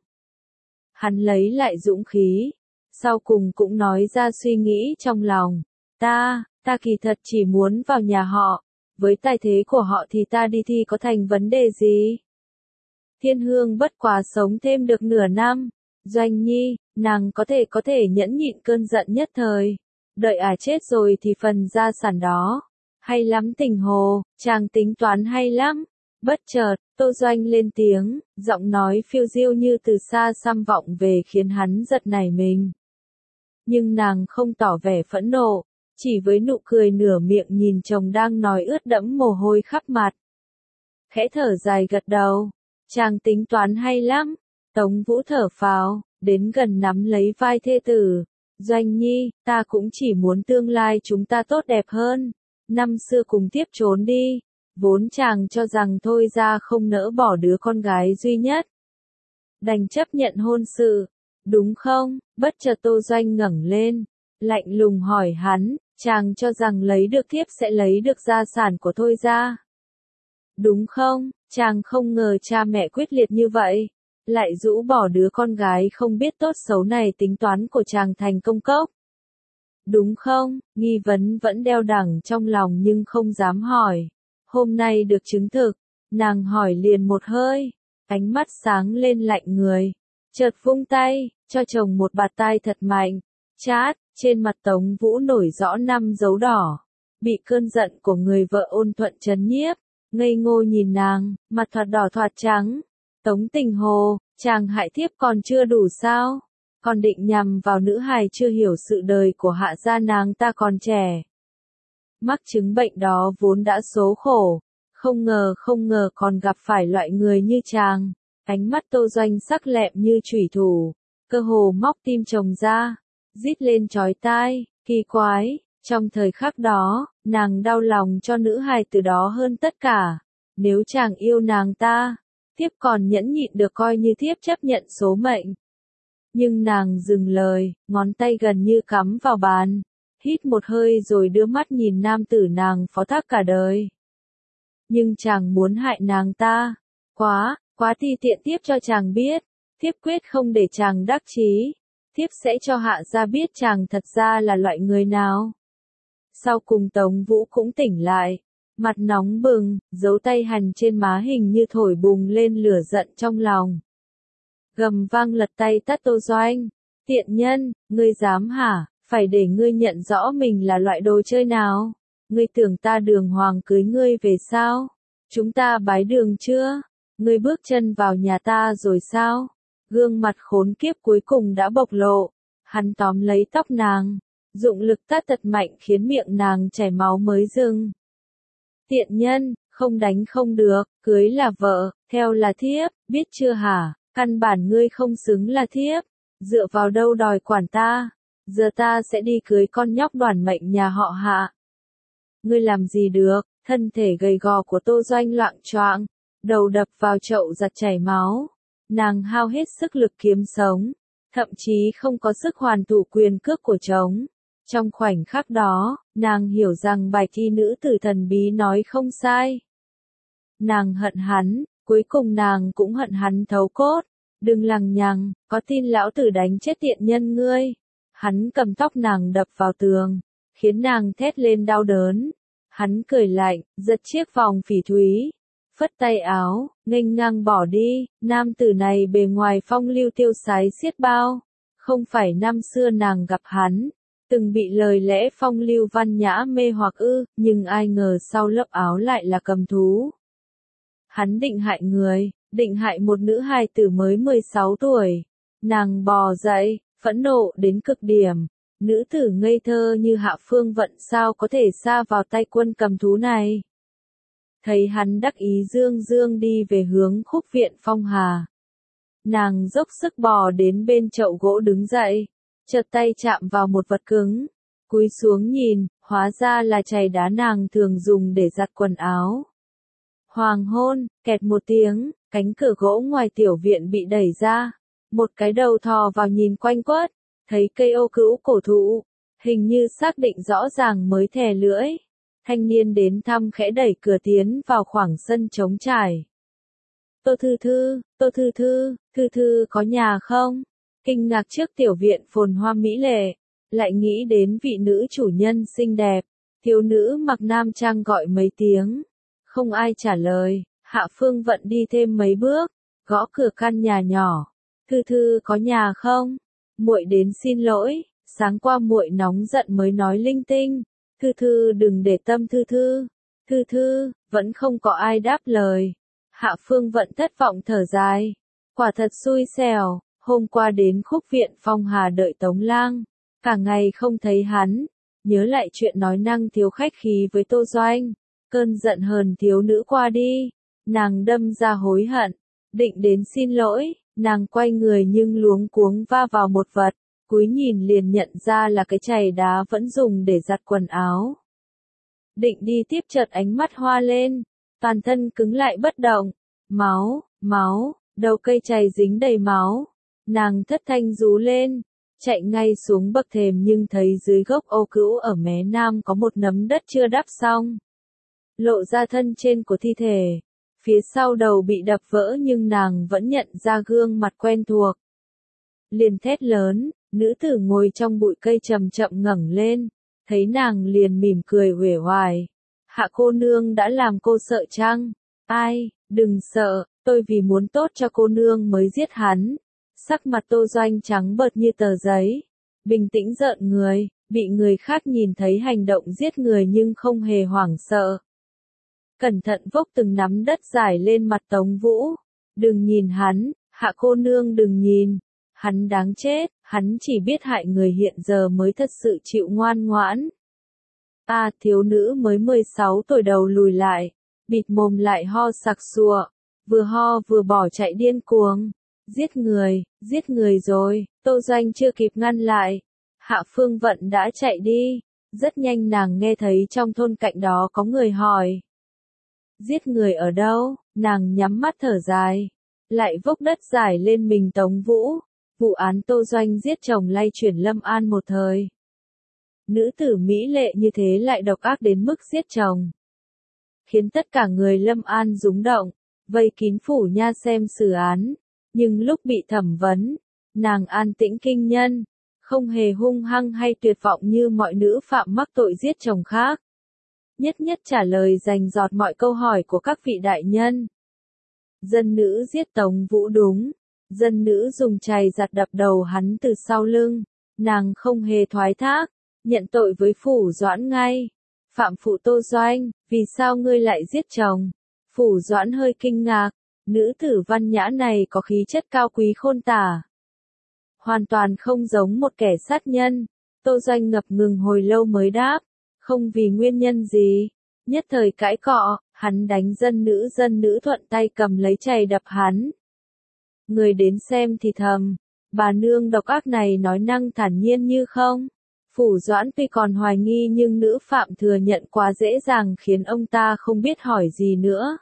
Hắn lấy lại dũng khí, sau cùng cũng nói ra suy nghĩ trong lòng, ta, ta kỳ thật chỉ muốn vào nhà họ, với tài thế của họ thì ta đi thi có thành vấn đề gì? Thiên Hương bất quá sống thêm được nửa năm. Doanh Nhi, nàng có thể có thể nhẫn nhịn cơn giận nhất thời. Đợi ả chết rồi thì phần gia sản đó. Hay lắm Tình Hồ, chàng tính toán hay lắm. Bất chợt, Tô Doanh lên tiếng, giọng nói phiêu diêu như từ xa xăm vọng về khiến hắn giật nảy mình. Nhưng nàng không tỏ vẻ phẫn nộ, chỉ với nụ cười nửa miệng nhìn chồng đang nói ướt đẫm mồ hôi khắp mặt. Khẽ thở dài gật đầu, chàng tính toán hay lắm. Tống Vũ thở phào, đến gần nắm lấy vai thê tử. Doanh Nhi, ta cũng chỉ muốn tương lai chúng ta tốt đẹp hơn. Năm xưa cùng tiếp trốn đi. Vốn chàng cho rằng thôi ra không nỡ bỏ đứa con gái duy nhất. Đành chấp nhận hôn sự, đúng không? Bất chợt Tô Doanh ngẩng lên, lạnh lùng hỏi hắn, chàng cho rằng lấy được thiếp sẽ lấy được gia sản của thôi ra. Đúng không? Chàng không ngờ cha mẹ quyết liệt như vậy. Lại rũ bỏ đứa con gái không biết tốt xấu này tính toán của chàng thành công cốc. Đúng không? Nghi vấn vẫn đeo đẳng trong lòng nhưng không dám hỏi. Hôm nay được chứng thực, nàng hỏi liền một hơi, ánh mắt sáng lên lạnh người. Chợt vung tay, cho chồng một bạt tai thật mạnh. Chát, trên mặt Tống Vũ nổi rõ năm dấu đỏ. Bị cơn giận của người vợ ôn thuận trấn nhiếp, ngây ngô nhìn nàng, mặt thoạt đỏ thoạt trắng. Tống Tình Hồ, chàng hại thiếp còn chưa đủ sao? Còn định nhằm vào nữ hài chưa hiểu sự đời của hạ gia nàng ta còn trẻ. Mắc chứng bệnh đó vốn đã số khổ, không ngờ không ngờ còn gặp phải loại người như chàng. Ánh mắt Tô Doanh sắc lẹm như chủy thủ, cơ hồ móc tim chồng ra, rít lên chói tai, kỳ quái, trong thời khắc đó, nàng đau lòng cho nữ hài từ đó hơn tất cả. Nếu chàng yêu nàng ta, thiếp còn nhẫn nhịn được coi như thiếp chấp nhận số mệnh. Nhưng nàng dừng lời, ngón tay gần như cắm vào bàn, hít một hơi rồi đưa mắt nhìn nam tử nàng phó thác cả đời. Nhưng chàng muốn hại nàng ta, quá, quá ti tiện. Thiếp cho chàng biết, thiếp quyết không để chàng đắc chí, thiếp sẽ cho hạ gia biết chàng thật ra là loại người nào. Sau cùng Tống Vũ cũng tỉnh lại, mặt nóng bừng, dấu tay hành trên má hình như thổi bùng lên lửa giận trong lòng. Gầm vang lật tay tát Tô Doanh, tiện nhân, ngươi dám hả, phải để ngươi nhận rõ mình là loại đồ chơi nào. Ngươi tưởng ta đường hoàng cưới ngươi về sao? Chúng ta bái đường chưa? Ngươi bước chân vào nhà ta rồi sao? Gương mặt khốn kiếp cuối cùng đã bộc lộ, hắn tóm lấy tóc nàng, dụng lực tát thật mạnh khiến miệng nàng chảy máu mới dừng. Tiện nhân, không đánh không được, cưới là vợ, theo là thiếp, biết chưa hả? Căn bản ngươi không xứng là thiếp, dựa vào đâu đòi quản ta, giờ ta sẽ đi cưới con nhóc đoản mệnh nhà họ Hạ. Ngươi làm gì được? Thân thể gầy gò của Tô Doanh loạng choạng, đầu đập vào chậu giặt chảy máu. Nàng hao hết sức lực kiếm sống, thậm chí không có sức hoàn thủ quyền cước của chồng. Trong khoảnh khắc đó, nàng hiểu rằng bài thi nữ tử thần bí nói không sai. Nàng hận hắn, cuối cùng nàng cũng hận hắn thấu cốt. Đừng lằng nhằng, có tin lão tử đánh chết tiện nhân ngươi. Hắn cầm tóc nàng đập vào tường, khiến nàng thét lên đau đớn. Hắn cười lạnh, giật chiếc vòng phỉ thúy, phất tay áo, nghênh ngang bỏ đi. Nam tử này bề ngoài phong lưu tiêu sái xiết bao, không phải năm xưa nàng gặp hắn, từng bị lời lẽ phong lưu văn nhã mê hoặc ư, nhưng ai ngờ sau lớp áo lại là cầm thú. Hắn định hại người, định hại một nữ hài tử mới mười sáu tuổi. Nàng bò dậy, phẫn nộ đến cực điểm. Nữ tử ngây thơ như Hạ Phương Vận sao có thể sa vào tay quân cầm thú này. Thấy hắn đắc ý dương dương đi về hướng khúc viện Phong Hà. Nàng dốc sức bò đến bên chậu gỗ đứng dậy, chợt tay chạm vào một vật cứng. Cúi xuống nhìn, hóa ra là chày đá nàng thường dùng để giặt quần áo. Hoàng hôn, kẹt một tiếng, cánh cửa gỗ ngoài tiểu viện bị đẩy ra. Một cái đầu thò vào nhìn quanh quất, thấy cây ô cữu cổ thụ, hình như xác định rõ ràng mới thè lưỡi. Thanh niên đến thăm khẽ đẩy cửa tiến vào khoảng sân trống trải. Tô Thư Thư, Tô Thư Thư, Thư Thư có nhà không? Kinh ngạc trước tiểu viện phồn hoa mỹ lệ, lại nghĩ đến vị nữ chủ nhân xinh đẹp. Thiếu nữ mặc nam trang gọi mấy tiếng, không ai trả lời. Hạ Phương Vận đi thêm mấy bước, gõ cửa căn nhà nhỏ. Thư Thư có nhà không? Muội đến xin lỗi, sáng qua muội nóng giận mới nói linh tinh. Thư Thư đừng để tâm Thư Thư. Thư Thư, vẫn không có ai đáp lời. Hạ Phương Vận thất vọng thở dài. Quả thật xui xẻo, hôm qua đến Khúc Viện Phong Hà đợi Tống Lang, cả ngày không thấy hắn. Nhớ lại chuyện nói năng thiếu khách khí với Tô Doanh, cơn giận hờn thiếu nữ qua đi, nàng đâm ra hối hận, định đến xin lỗi, nàng quay người nhưng luống cuống va vào một vật, cúi nhìn liền nhận ra là cái chày đá vẫn dùng để giặt quần áo. Định đi tiếp chợt ánh mắt hoa lên, toàn thân cứng lại bất động, máu, máu, đầu cây chày dính đầy máu, nàng thất thanh rú lên. Chạy ngay xuống bậc thềm nhưng thấy dưới gốc ô cữu ở mé nam có một nấm đất chưa đắp xong. Lộ ra thân trên của thi thể. Phía sau đầu bị đập vỡ nhưng nàng vẫn nhận ra gương mặt quen thuộc. Liền thét lớn, nữ tử ngồi trong bụi cây chậm chậm ngẩng lên. Thấy nàng liền mỉm cười uể oải. Hạ cô nương đã làm cô sợ chăng? Ai, đừng sợ, tôi vì muốn tốt cho cô nương mới giết hắn. Sắc mặt Tô Doanh trắng bợt như tờ giấy, bình tĩnh rợn người, bị người khác nhìn thấy hành động giết người nhưng không hề hoảng sợ. Cẩn thận vốc từng nắm đất giải lên mặt Tống Vũ, đừng nhìn hắn, Hạ cô nương đừng nhìn, hắn đáng chết, hắn chỉ biết hại người hiện giờ mới thật sự chịu ngoan ngoãn. À, thiếu nữ mới mười sáu tuổi đầu lùi lại, bịt mồm lại ho sặc sụa, vừa ho vừa bỏ chạy điên cuồng. Giết người, giết người rồi, Tô Doanh chưa kịp ngăn lại. Hạ Phương Vận đã chạy đi, rất nhanh nàng nghe thấy trong thôn cạnh đó có người hỏi. Giết người ở đâu, nàng nhắm mắt thở dài, lại vốc đất giải lên mình Tống Vũ. Vụ án Tô Doanh giết chồng lay chuyển Lâm An một thời. Nữ tử mỹ lệ như thế lại độc ác đến mức giết chồng. Khiến tất cả người Lâm An rúng động, vây kín phủ nha xem xử án. Nhưng lúc bị thẩm vấn, nàng an tĩnh kinh nhân, không hề hung hăng hay tuyệt vọng như mọi nữ phạm mắc tội giết chồng khác. Nhất nhất trả lời rành rọt mọi câu hỏi của các vị đại nhân. Dân nữ giết Tống Vũ đúng, dân nữ dùng chày giặt đập đầu hắn từ sau lưng, nàng không hề thoái thác, nhận tội với Phủ Doãn ngay. Phạm phụ Tô Doanh, vì sao ngươi lại giết chồng? Phủ Doãn hơi kinh ngạc. Nữ tử văn nhã này có khí chất cao quý khôn tả. Hoàn toàn không giống một kẻ sát nhân. Tô Doanh ngập ngừng hồi lâu mới đáp. Không vì nguyên nhân gì. Nhất thời cãi cọ, hắn đánh dân nữ dân nữ thuận tay cầm lấy chày đập hắn. Người đến xem thì thầm. Bà nương độc ác này nói năng thản nhiên như không. Phủ Doãn tuy còn hoài nghi nhưng nữ phạm thừa nhận quá dễ dàng khiến ông ta không biết hỏi gì nữa.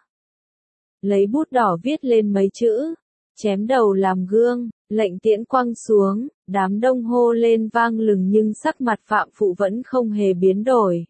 Lấy bút đỏ viết lên mấy chữ, chém đầu làm gương, lệnh tiễn quăng xuống, đám đông hô lên vang lừng nhưng sắc mặt phạm phụ vẫn không hề biến đổi.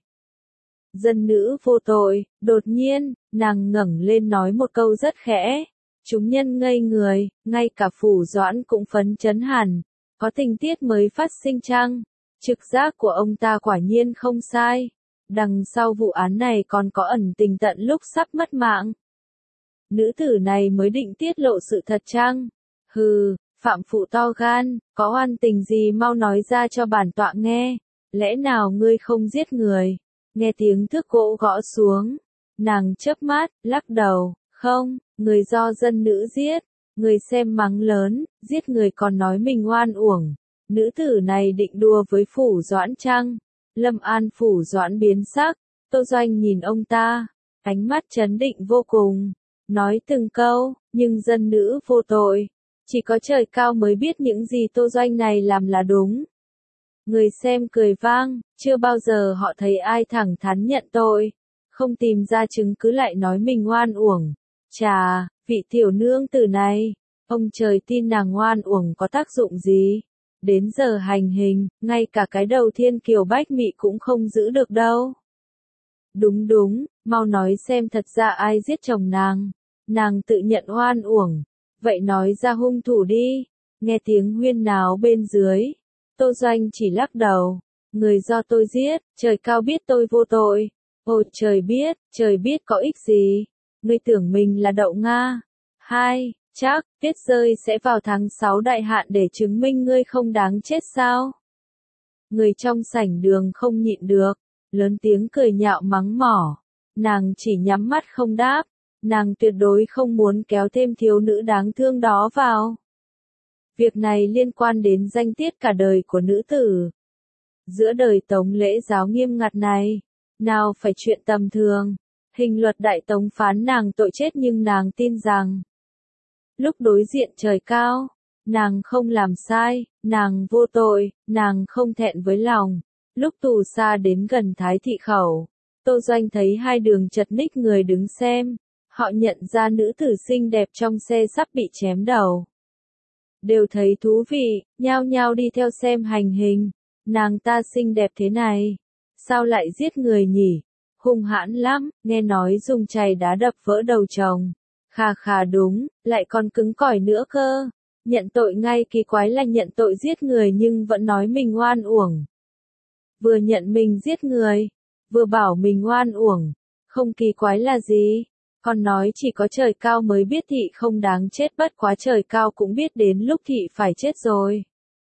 Dân nữ vô tội, đột nhiên, nàng ngẩng lên nói một câu rất khẽ. Chúng nhân ngây người, ngay cả Phủ Doãn cũng phấn chấn hẳn. Có tình tiết mới phát sinh chăng? Trực giác của ông ta quả nhiên không sai. Đằng sau vụ án này còn có ẩn tình tận lúc sắp mất mạng. Nữ tử này mới định tiết lộ sự thật chăng? Hừ, phạm phụ to gan, có oan tình gì mau nói ra cho bản tọa nghe. Lẽ nào ngươi không giết người? Nghe tiếng thước gỗ gõ xuống. Nàng chớp mắt, lắc đầu, không, người do dân nữ giết. Người xem mắng lớn, giết người còn nói mình oan uổng. Nữ tử này định đùa với Phủ Doãn chăng? Lâm An Phủ Doãn biến sắc, Tô Doanh nhìn ông ta, ánh mắt chấn định vô cùng. Nói từng câu, nhưng dân nữ vô tội. Chỉ có trời cao mới biết những gì Tô Doanh này làm là đúng. Người xem cười vang, chưa bao giờ họ thấy ai thẳng thắn nhận tội. Không tìm ra chứng cứ lại nói mình oan uổng. Chà, vị tiểu nương tử này, ông trời tin nàng oan uổng có tác dụng gì? Đến giờ hành hình, ngay cả cái đầu thiên kiều bách mị cũng không giữ được đâu. Đúng đúng, mau nói xem thật ra ai giết chồng nàng. Nàng tự nhận oan uổng. Vậy nói ra hung thủ đi. Nghe tiếng huyên náo bên dưới. Tô Doanh chỉ lắc đầu. Người do tôi giết, trời cao biết tôi vô tội. Ôi trời biết, trời biết có ích gì. Ngươi tưởng mình là đậu Nga. Hai, chắc, tuyết rơi sẽ vào tháng sáu đại hạn để chứng minh ngươi không đáng chết sao? Người trong sảnh đường không nhịn được, lớn tiếng cười nhạo mắng mỏ. Nàng chỉ nhắm mắt không đáp, nàng tuyệt đối không muốn kéo thêm thiếu nữ đáng thương đó vào. Việc này liên quan đến danh tiết cả đời của nữ tử. Giữa đời Tống lễ giáo nghiêm ngặt này, nào phải chuyện tầm thường. Hình luật đại Tống phán nàng tội chết nhưng nàng tin rằng, lúc đối diện trời cao, nàng không làm sai, nàng vô tội, nàng không thẹn với lòng. Lúc tù xa đến gần Thái Thị Khẩu, Tô Doanh thấy hai đường chật ních người đứng xem. Họ nhận ra nữ tử xinh đẹp trong xe sắp bị chém đầu. Đều thấy thú vị, nhao nhao đi theo xem hành hình. Nàng ta xinh đẹp thế này, sao lại giết người nhỉ? Hung hãn lắm, nghe nói dùng chày đá đập vỡ đầu chồng. Khà khà đúng, lại còn cứng cỏi nữa cơ. Nhận tội ngay, kỳ quái là nhận tội giết người nhưng vẫn nói mình oan uổng. Vừa nhận mình giết người, vừa bảo mình oan uổng. Không kỳ quái là gì? Còn nói chỉ có trời cao mới biết thị không đáng chết, bất quá trời cao cũng biết đến lúc thị phải chết rồi.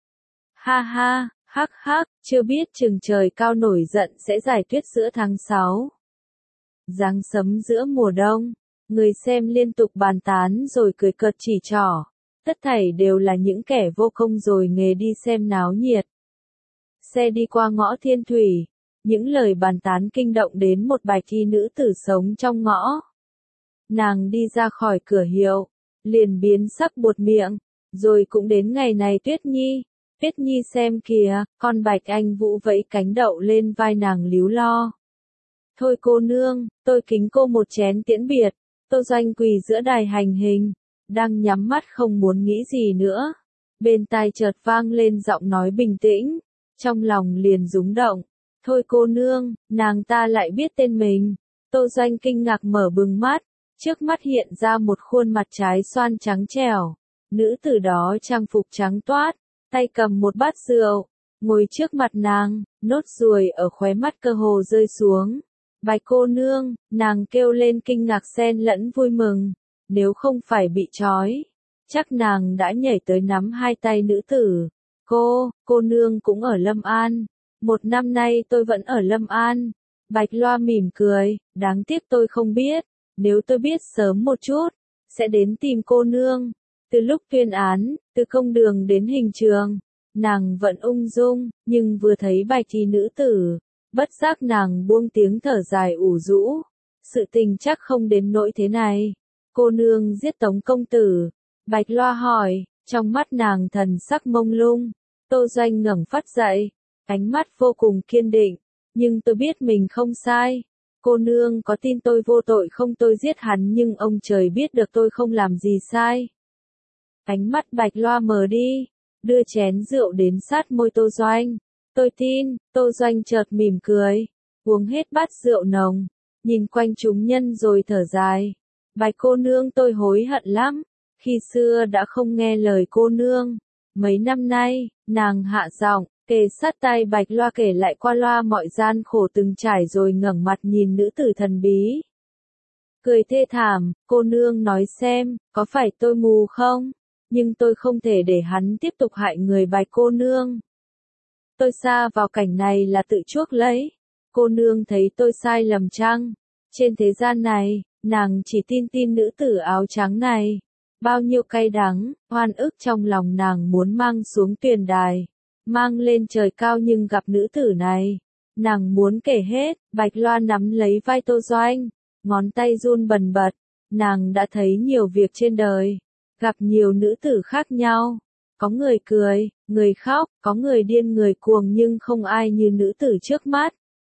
Ha ha, hắc hắc, chưa biết chừng trời cao nổi giận sẽ giải tuyết giữa tháng sáu. Giáng sấm giữa mùa đông, người xem liên tục bàn tán rồi cười cợt chỉ trỏ. Tất thảy đều là những kẻ vô công rồi nghề đi xem náo nhiệt. Xe đi qua ngõ Thiên Thủy, những lời bàn tán kinh động đến một bạch y nữ tử sống trong ngõ. Nàng đi ra khỏi cửa hiệu, liền biến sắc buột miệng, rồi cũng đến ngày này Tuyết Nhi. Tuyết Nhi xem kìa, con bạch anh vũ vẫy cánh đậu lên vai nàng líu lo. Thôi cô nương, tôi kính cô một chén tiễn biệt. Tô Doanh quỳ giữa đài hành hình, đang nhắm mắt không muốn nghĩ gì nữa. Bên tai chợt vang lên giọng nói bình tĩnh, trong lòng liền rúng động. Thôi cô nương, nàng ta lại biết tên mình. Tô Doanh kinh ngạc mở bừng mắt, trước mắt hiện ra một khuôn mặt trái xoan trắng trẻo. Nữ tử đó trang phục trắng toát, tay cầm một bát rượu, ngồi trước mặt nàng, nốt ruồi ở khóe mắt cơ hồ rơi xuống. Bạch cô nương, nàng kêu lên kinh ngạc xen lẫn vui mừng, nếu không phải bị trói, chắc nàng đã nhảy tới nắm hai tay nữ tử. Cô, cô nương cũng ở Lâm An. Một năm nay tôi vẫn ở Lâm An. Bạch Loa mỉm cười, đáng tiếc tôi không biết, nếu tôi biết sớm một chút, sẽ đến tìm cô nương. Từ lúc tuyên án, từ công đường đến hình trường, nàng vẫn ung dung, nhưng vừa thấy bạch y nữ tử, bất giác nàng buông tiếng thở dài ủ rũ. Sự tình chắc không đến nỗi thế này. Cô nương giết Tống công tử. Bạch Loa hỏi, trong mắt nàng thần sắc mông lung. Tô Doanh ngẩng phát dậy, ánh mắt vô cùng kiên định. Nhưng tôi biết mình không sai. Cô nương có tin tôi vô tội không? Tôi giết hắn nhưng ông trời biết được tôi không làm gì sai. Ánh mắt Bạch Loa mờ đi, đưa chén rượu đến sát môi Tô Doanh. Tôi tin. Tô Doanh chợt mỉm cười, uống hết bát rượu nồng, nhìn quanh chúng nhân rồi thở dài. Bạch cô nương, tôi hối hận lắm, khi xưa đã không nghe lời cô nương. Mấy năm nay, nàng hạ giọng, kề sát tai Bạch Loa kể lại qua loa mọi gian khổ từng trải rồi ngẩng mặt nhìn nữ tử thần bí. Cười thê thảm, cô nương nói xem, có phải tôi mù không? Nhưng tôi không thể để hắn tiếp tục hại người. Bạch cô nương. Tôi sa vào cảnh này là tự chuốc lấy. Cô nương thấy tôi sai lầm chăng? Trên thế gian này, nàng chỉ tin tin nữ tử áo trắng này. Bao nhiêu cay đắng, oan ức trong lòng nàng muốn mang xuống tuyền đài, mang lên trời cao nhưng gặp nữ tử này. Nàng muốn kể hết. Bạch Loa nắm lấy vai Tô Doanh, ngón tay run bần bật. Nàng đã thấy nhiều việc trên đời, gặp nhiều nữ tử khác nhau. Có người cười, người khóc, có người điên người cuồng nhưng không ai như nữ tử trước mắt.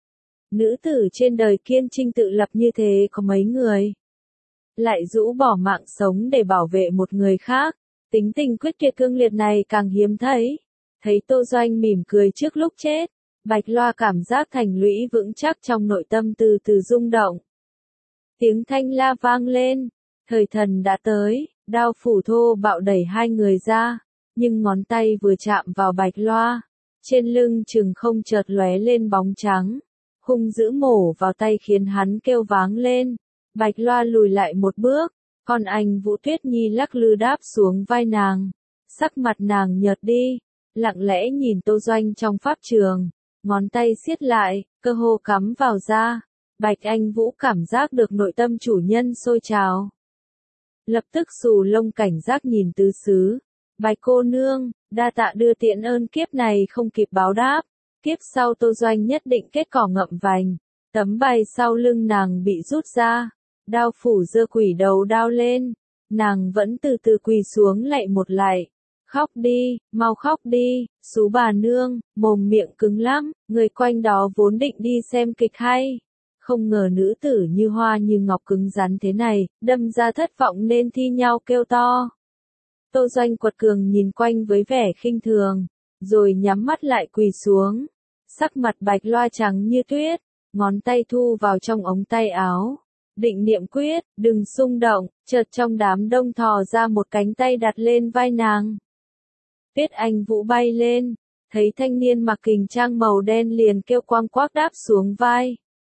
Nữ tử trên đời kiên trinh tự lập như thế có mấy người. Lại rũ bỏ mạng sống để bảo vệ một người khác. Tính tình quyết tuyệt cương liệt này càng hiếm thấy. Thấy Tô Doanh mỉm cười trước lúc chết, Bạch Loa cảm giác thành lũy vững chắc trong nội tâm từ từ rung động. Tiếng thanh la vang lên, thời thần đã tới, đao phủ thô bạo đẩy hai người ra, nhưng ngón tay vừa chạm vào Bạch Loa, Trên lưng chừng không chợt lóe lên bóng trắng, hung dữ mổ vào tay khiến hắn kêu váng lên. Bạch Loa lùi lại một bước, còn anh Vũ Tuyết Nhi lắc lư đáp xuống vai nàng. Sắc mặt nàng nhợt đi, lặng lẽ nhìn Tô Doanh trong pháp trường, ngón tay siết lại, cơ hồ cắm vào da. Bạch Anh Vũ cảm giác được nội tâm chủ nhân sôi trào. Lập tức xù lông cảnh giác nhìn tứ xứ. Bạch cô nương, đa tạ đưa tiện ơn kiếp này không kịp báo đáp. Kiếp sau Tô Doanh nhất định kết cỏ ngậm vành. Tấm bài sau lưng nàng bị rút ra. Đao phủ giơ quỷ đầu đao lên. Nàng vẫn từ từ quỳ xuống lạy một lạy. Khóc đi, mau khóc đi, xú bà nương, mồm miệng cứng lắm. Người quanh đó vốn định đi xem kịch hay. Không ngờ nữ tử như hoa như ngọc cứng rắn thế này, đâm ra thất vọng nên thi nhau kêu to. Tô Doanh quật cường nhìn quanh với vẻ khinh thường, rồi nhắm mắt lại quỳ xuống. Sắc mặt Bạch Loa trắng như tuyết, ngón tay thu vào trong ống tay áo. Định niệm quyết, đừng xung động, chợt trong đám đông thò ra một cánh tay đặt lên vai nàng. Tiết Anh Vũ bay lên, thấy thanh niên mặc kình trang màu đen liền kêu quang quác đáp xuống vai.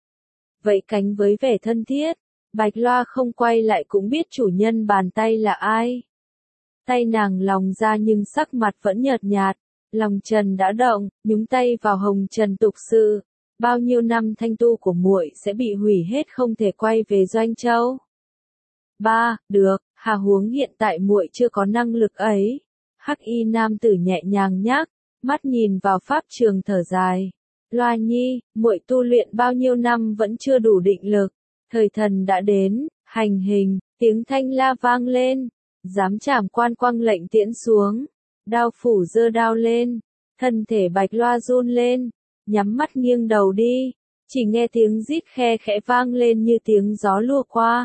Vậy cánh với vẻ thân thiết, Bạch Loa không quay lại cũng biết chủ nhân bàn tay là ai. Tay nàng lòng ra nhưng sắc mặt vẫn nhợt nhạt, lòng trần đã động, nhúng tay vào hồng trần tục sự. Bao nhiêu năm thanh tu của muội sẽ bị hủy hết không thể quay về Doanh Châu. Ba, được, hà huống hiện tại muội chưa có năng lực ấy. Hắc y nam tử nhẹ nhàng nhắc, mắt nhìn vào pháp trường thở dài. Loa nhi, muội tu luyện bao nhiêu năm vẫn chưa đủ định lực. Thời thần đã đến, hành hình, tiếng thanh la vang lên. Giám trảm quan quăng lệnh tiễn xuống. Đao phủ giơ đao lên. Thân thể Bạch Loa run lên. Nhắm mắt nghiêng đầu đi. Chỉ nghe tiếng rít khe khẽ vang lên như tiếng gió lùa qua.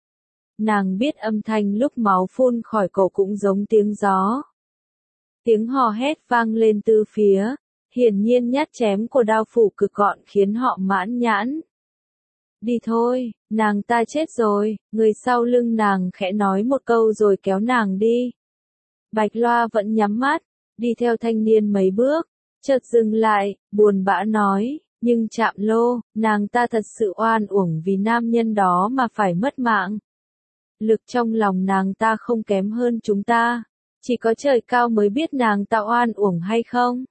Nàng biết âm thanh lúc máu phun khỏi cổ cũng giống tiếng gió. Tiếng hò hét vang lên từ phía. Hiển nhiên nhát chém của đao phủ cực gọn khiến họ mãn nhãn. Đi thôi, nàng ta chết rồi, người sau lưng nàng khẽ nói một câu rồi kéo nàng đi. Bạch Loa vẫn nhắm mắt, đi theo thanh niên mấy bước, chợt dừng lại, buồn bã nói, nhưng Trạm Lô, nàng ta thật sự oan uổng vì nam nhân đó mà phải mất mạng. Lực trong lòng nàng ta không kém hơn chúng ta, chỉ có trời cao mới biết nàng ta oan uổng hay không.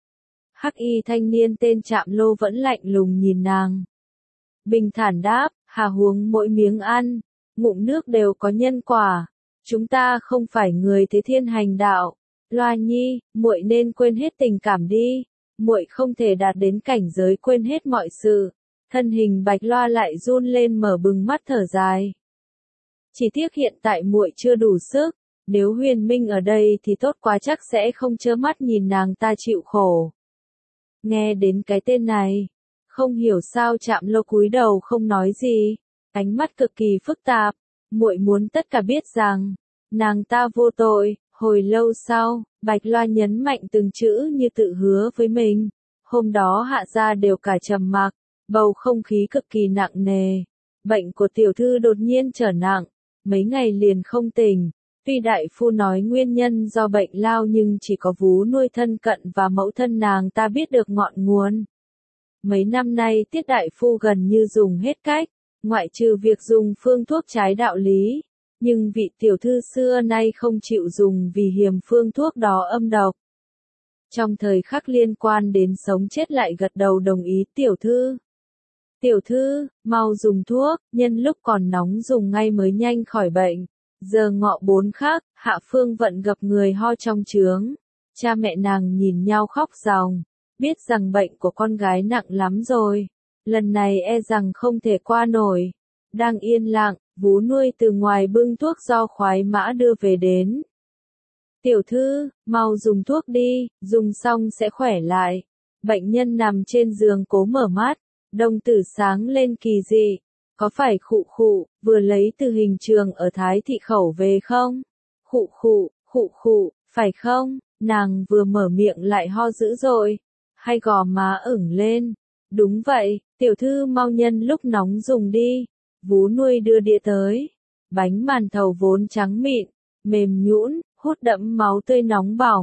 Hắc y thanh niên tên Trạm Lô vẫn lạnh lùng nhìn nàng. Bình thản đáp, hà huống mỗi miếng ăn, ngụm nước đều có nhân quả. Chúng ta không phải người thế thiên hành đạo. Loa nhi, muội nên quên hết tình cảm đi. Muội không thể đạt đến cảnh giới quên hết mọi sự. Thân hình Bạch Loa lại run lên mở bừng mắt thở dài. Chỉ tiếc hiện tại muội chưa đủ sức. Nếu Huyền Minh ở đây thì tốt quá, chắc sẽ không trơ mắt nhìn nàng ta chịu khổ. Nghe đến cái tên này, không hiểu sao Trạm Lô cúi đầu không nói gì, ánh mắt cực kỳ phức tạp. Muội muốn tất cả biết rằng nàng ta vô tội. Hồi lâu sau, Bạch Loa nhấn mạnh từng chữ như tự hứa với mình. Hôm đó hạ gia đều cả trầm mặc, bầu không khí cực kỳ nặng nề. Bệnh của tiểu thư đột nhiên trở nặng, mấy ngày liền không tỉnh. Tuy đại phu nói nguyên nhân do bệnh lao nhưng chỉ có vú nuôi thân cận và mẫu thân nàng ta biết được ngọn nguồn. Mấy năm nay Tiết đại phu gần như dùng hết cách, ngoại trừ việc dùng phương thuốc trái đạo lý. Nhưng vị tiểu thư xưa nay không chịu dùng vì hiềm phương thuốc đó âm độc. Trong thời khắc liên quan đến sống chết lại gật đầu đồng ý. Tiểu thư, tiểu thư, mau dùng thuốc, nhân lúc còn nóng dùng ngay mới nhanh khỏi bệnh. Giờ ngọ bốn khắc, Hạ Phương Vận gặp người ho trong trướng. Cha mẹ nàng nhìn nhau khóc ròng, biết rằng bệnh của con gái nặng lắm rồi. Lần này e rằng không thể qua nổi. Đang yên lặng, vú nuôi từ ngoài bưng thuốc do khoái mã đưa về đến. Tiểu thư, mau dùng thuốc đi, dùng xong sẽ khỏe lại. Bệnh nhân nằm trên giường cố mở mắt, đồng tử sáng lên kỳ dị. Có phải khụ khụ, vừa lấy từ hình trường ở Thái Thị Khẩu về không? Khụ khụ, khụ khụ, phải không? Nàng vừa mở miệng lại ho dữ dội, hay gò má ửng lên. Đúng vậy, tiểu thư mau nhân lúc nóng dùng đi. Vú nuôi đưa đĩa tới. Bánh màn thầu vốn trắng mịn, mềm nhũn, hút đẫm máu tươi nóng bỏng.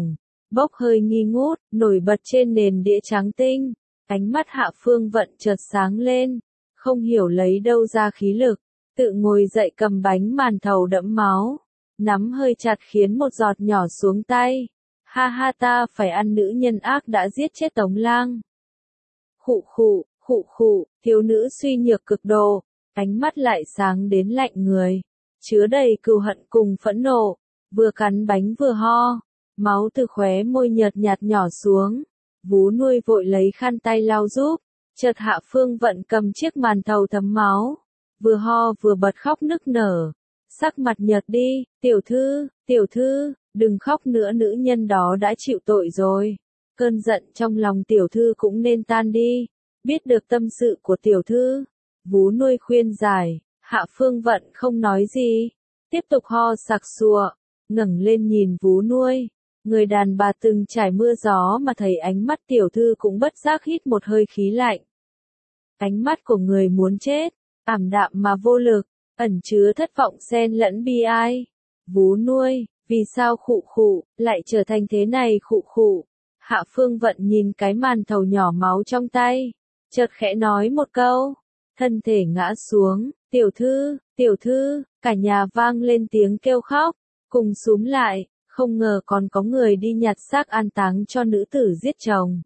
bốc hơi nghi ngút, nổi bật trên nền đĩa trắng tinh. Ánh mắt Hạ Phương Vận chợt sáng lên, không hiểu lấy đâu ra khí lực, tự ngồi dậy cầm bánh màn thầu đẫm máu, nắm hơi chặt khiến một giọt nhỏ xuống tay. Ha ha, ta phải ăn nữ nhân ác đã giết chết Tống Lang. Khụ khụ, khụ khụ, thiếu nữ suy nhược cực độ, ánh mắt lại sáng đến lạnh người, chứa đầy cừu hận cùng phẫn nộ, vừa cắn bánh vừa ho, máu từ khóe môi nhợt nhạt nhỏ xuống. Vú nuôi vội lấy khăn tay lau giúp, chợt Hạ Phương Vận cầm chiếc màn thầu thấm máu, vừa ho vừa bật khóc nức nở, sắc mặt nhợt đi. Tiểu thư, tiểu thư, đừng khóc nữa, nữ nhân đó đã chịu tội rồi. Cơn giận trong lòng tiểu thư cũng nên tan đi, biết được tâm sự của tiểu thư. Vú nuôi khuyên giải, Hạ Phương Vận không nói gì, tiếp tục ho sặc sụa, ngẩng lên nhìn vú nuôi. Người đàn bà từng trải mưa gió mà thấy ánh mắt tiểu thư cũng bất giác hít một hơi khí lạnh. Ánh mắt của người muốn chết, ảm đạm mà vô lực, ẩn chứa thất vọng xen lẫn bi ai. Vú nuôi, vì sao khụ khụ, lại trở thành thế này khụ khụ. Hạ Phương Vận nhìn cái màn thầu nhỏ máu trong tay, chợt khẽ nói một câu, thân thể ngã xuống. Tiểu thư, tiểu thư, cả nhà vang lên tiếng kêu khóc, cùng xúm lại. Không ngờ còn có người đi nhặt xác an táng cho nữ tử giết chồng.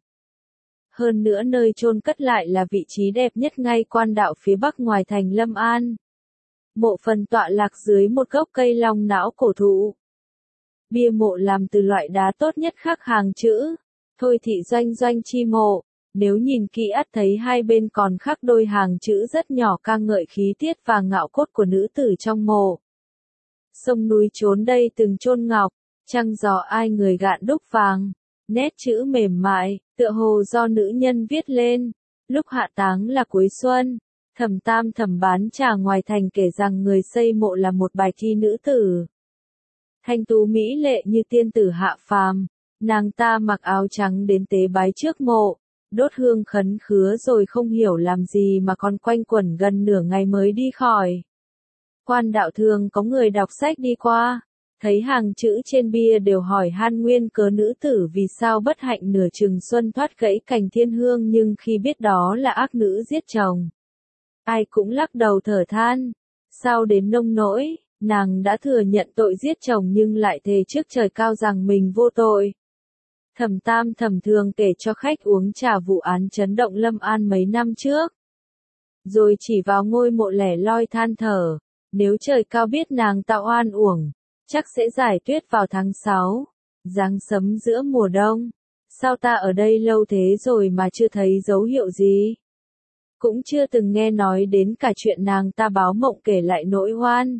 Hơn nữa nơi chôn cất lại là vị trí đẹp nhất ngay quan đạo phía bắc ngoài thành Lâm An. Mộ phần tọa lạc dưới một gốc cây long não cổ thụ. Bia mộ làm từ loại đá tốt nhất khắc hàng chữ, thôi thị doanh doanh chi mộ. Nếu nhìn kỹ ắt thấy hai bên còn khắc đôi hàng chữ rất nhỏ ca ngợi khí tiết và ngạo cốt của nữ tử trong mộ. Sông núi chốn đây từng chôn ngọc, trăng giò ai người gạn đúc vàng, nét chữ mềm mại, tựa hồ do nữ nhân viết lên. Lúc hạ táng là cuối xuân, Thẩm Tam Thẩm bán trà ngoài thành kể rằng người xây mộ là một bài thi nữ tử. Thanh tú mỹ lệ như tiên tử hạ phàm, nàng ta mặc áo trắng đến tế bái trước mộ, đốt hương khấn khứa rồi không hiểu làm gì mà còn quanh quẩn gần nửa ngày mới đi khỏi. Quan đạo thường có người đọc sách đi qua, thấy hàng chữ trên bia đều hỏi han nguyên cớ nữ tử vì sao bất hạnh nửa chừng xuân thoát gãy cành thiên hương, nhưng khi biết đó là ác nữ giết chồng, ai cũng lắc đầu thở than. Sao đến nông nỗi, nàng đã thừa nhận tội giết chồng nhưng lại thề trước trời cao rằng mình vô tội. Thẩm Tam Thẩm thường kể cho khách uống trà vụ án chấn động Lâm An mấy năm trước, rồi chỉ vào ngôi mộ lẻ loi than thở, nếu trời cao biết nàng tạo oan uổng, chắc sẽ giải tuyết vào tháng sáu, giáng sấm giữa mùa đông. Sao ta ở đây lâu thế rồi mà chưa thấy dấu hiệu gì? Cũng chưa từng nghe nói đến cả chuyện nàng ta báo mộng kể lại nỗi oan.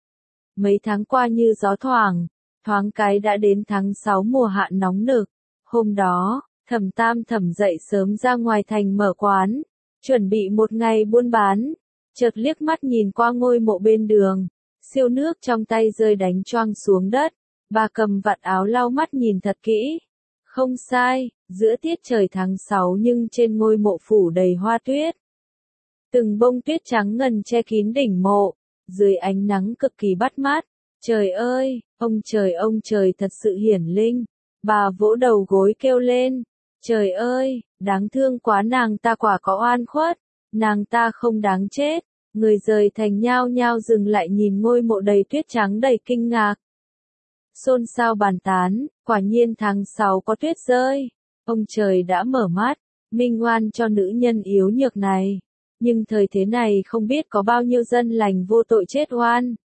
Mấy tháng qua như gió thoảng, thoáng cái đã đến tháng sáu mùa hạ nóng nực. Hôm đó, Thẩm Tam Thẩm dậy sớm ra ngoài thành mở quán, chuẩn bị một ngày buôn bán, chợt liếc mắt nhìn qua ngôi mộ bên đường, siêu nước trong tay rơi đánh choang xuống đất, bà cầm vạt áo lau mắt nhìn thật kỹ. Không sai, giữa tiết trời tháng sáu nhưng trên ngôi mộ phủ đầy hoa tuyết. Từng bông tuyết trắng ngần che kín đỉnh mộ, dưới ánh nắng cực kỳ bắt mắt. Trời ơi, ông trời ông trời thật sự hiển linh. Bà vỗ đầu gối kêu lên, trời ơi, đáng thương quá, nàng ta quả có oan khuất, nàng ta không đáng chết. Người rời thành nhao nhao dừng lại nhìn ngôi mộ đầy tuyết trắng đầy kinh ngạc. Xôn xao bàn tán, quả nhiên tháng sáu có tuyết rơi. Ông trời đã mở mắt, minh oan cho nữ nhân yếu nhược này. Nhưng thời thế này không biết có bao nhiêu dân lành vô tội chết oan.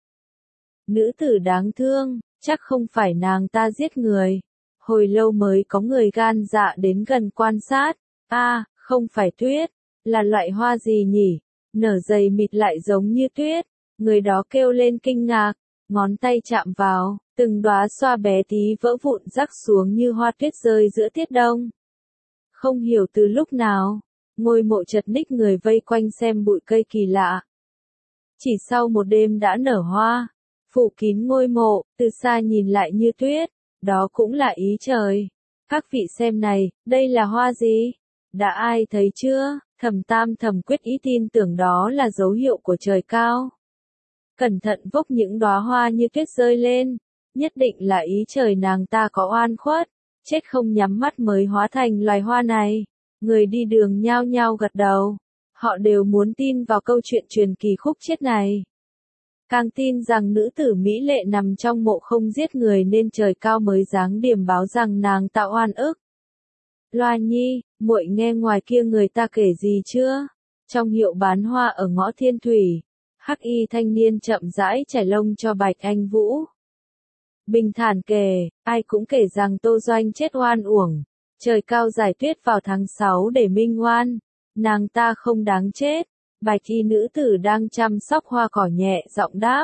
Nữ tử đáng thương, chắc không phải nàng ta giết người. Hồi lâu mới có người gan dạ đến gần quan sát. A, à, không phải tuyết, là loại hoa gì nhỉ? Nở dày mịt lại giống như tuyết. Người đó kêu lên kinh ngạc, ngón tay chạm vào, từng đóa xoa bé tí vỡ vụn rắc xuống như hoa tuyết rơi giữa tiết đông. Không hiểu từ lúc nào, ngôi mộ chật ních người vây quanh xem bụi cây kỳ lạ. Chỉ sau một đêm đã nở hoa, phủ kín ngôi mộ, từ xa nhìn lại như tuyết, đó cũng là ý trời. Các vị xem này, đây là hoa gì? Đã ai thấy chưa? Thẩm Tam Thẩm quyết ý tin tưởng đó là dấu hiệu của trời cao. Cẩn thận vốc những đóa hoa như tuyết rơi lên, nhất định là ý trời nàng ta có oan khuất. chết không nhắm mắt mới hóa thành loài hoa này. Người đi đường nhao nhao gật đầu. Họ đều muốn tin vào câu chuyện truyền kỳ khúc chết này. Càng tin rằng nữ tử mỹ lệ nằm trong mộ không giết người nên trời cao mới giáng điềm báo rằng nàng tạo oan ức. Loa nhi, muội nghe ngoài kia người ta kể gì chưa? Trong hiệu bán hoa ở ngõ Thiên Thủy, hắc y thanh niên chậm rãi chải lông cho Bạch Anh Vũ. Bình thản kể, ai cũng kể rằng Tô Doanh chết oan uổng. Trời cao giải tuyết vào tháng sáu để minh oan. Nàng ta không đáng chết. Bạch y nữ tử đang chăm sóc hoa cỏ nhẹ giọng đáp.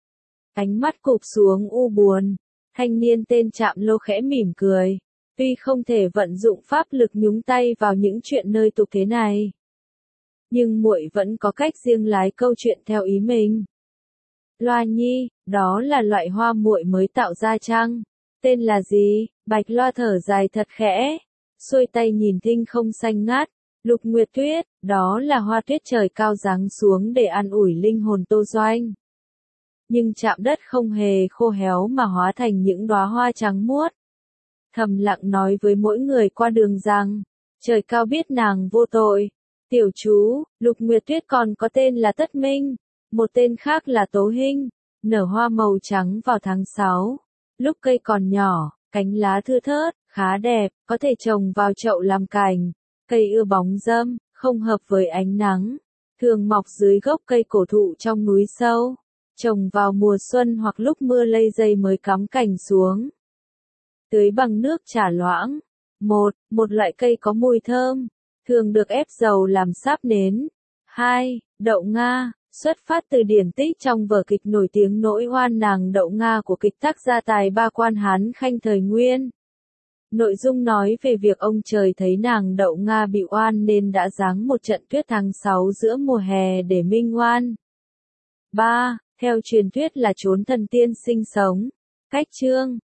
Ánh mắt cụp xuống u buồn. Thanh niên tên Trạm Lô khẽ mỉm cười. Tuy không thể vận dụng pháp lực nhúng tay vào những chuyện nơi tục thế này, nhưng muội vẫn có cách riêng lái câu chuyện theo ý mình. Loa nhi, đó là loại hoa muội mới tạo ra chăng? Tên là gì? Bạch Loa thở dài thật khẽ, xuôi tay nhìn thinh không xanh ngát. Lục Nguyệt Tuyết, đó là hoa tuyết trời cao giáng xuống để an ủi linh hồn Tô Doanh. Nhưng chạm đất không hề khô héo mà hóa thành những đóa hoa trắng muốt. Thầm lặng nói với mỗi người qua đường rằng, trời cao biết nàng vô tội. Tiểu chú, Lục Nguyệt Tuyết còn có tên là Tất Minh, một tên khác là Tố Hinh, nở hoa màu trắng vào tháng sáu. Lúc cây còn nhỏ, cánh lá thưa thớt, khá đẹp, có thể trồng vào chậu làm cành. Cây ưa bóng râm, không hợp với ánh nắng, thường mọc dưới gốc cây cổ thụ trong núi sâu, trồng vào mùa xuân hoặc lúc mưa lây dây mới cắm cành xuống. Tưới bằng nước trà loãng. Một, một loại cây có mùi thơm, thường được ép dầu làm sáp nến. Hai, đậu Nga, xuất phát từ điển tích trong vở kịch nổi tiếng Nỗi oan nàng đậu Nga của kịch tác gia tài ba Quan Hán Khanh thời Nguyên. Nội dung nói về việc ông trời thấy nàng đậu Nga bị oan nên đã giáng một trận tuyết tháng sáu giữa mùa hè để minh oan. Ba, theo truyền thuyết là chốn thần tiên sinh sống. Cách chương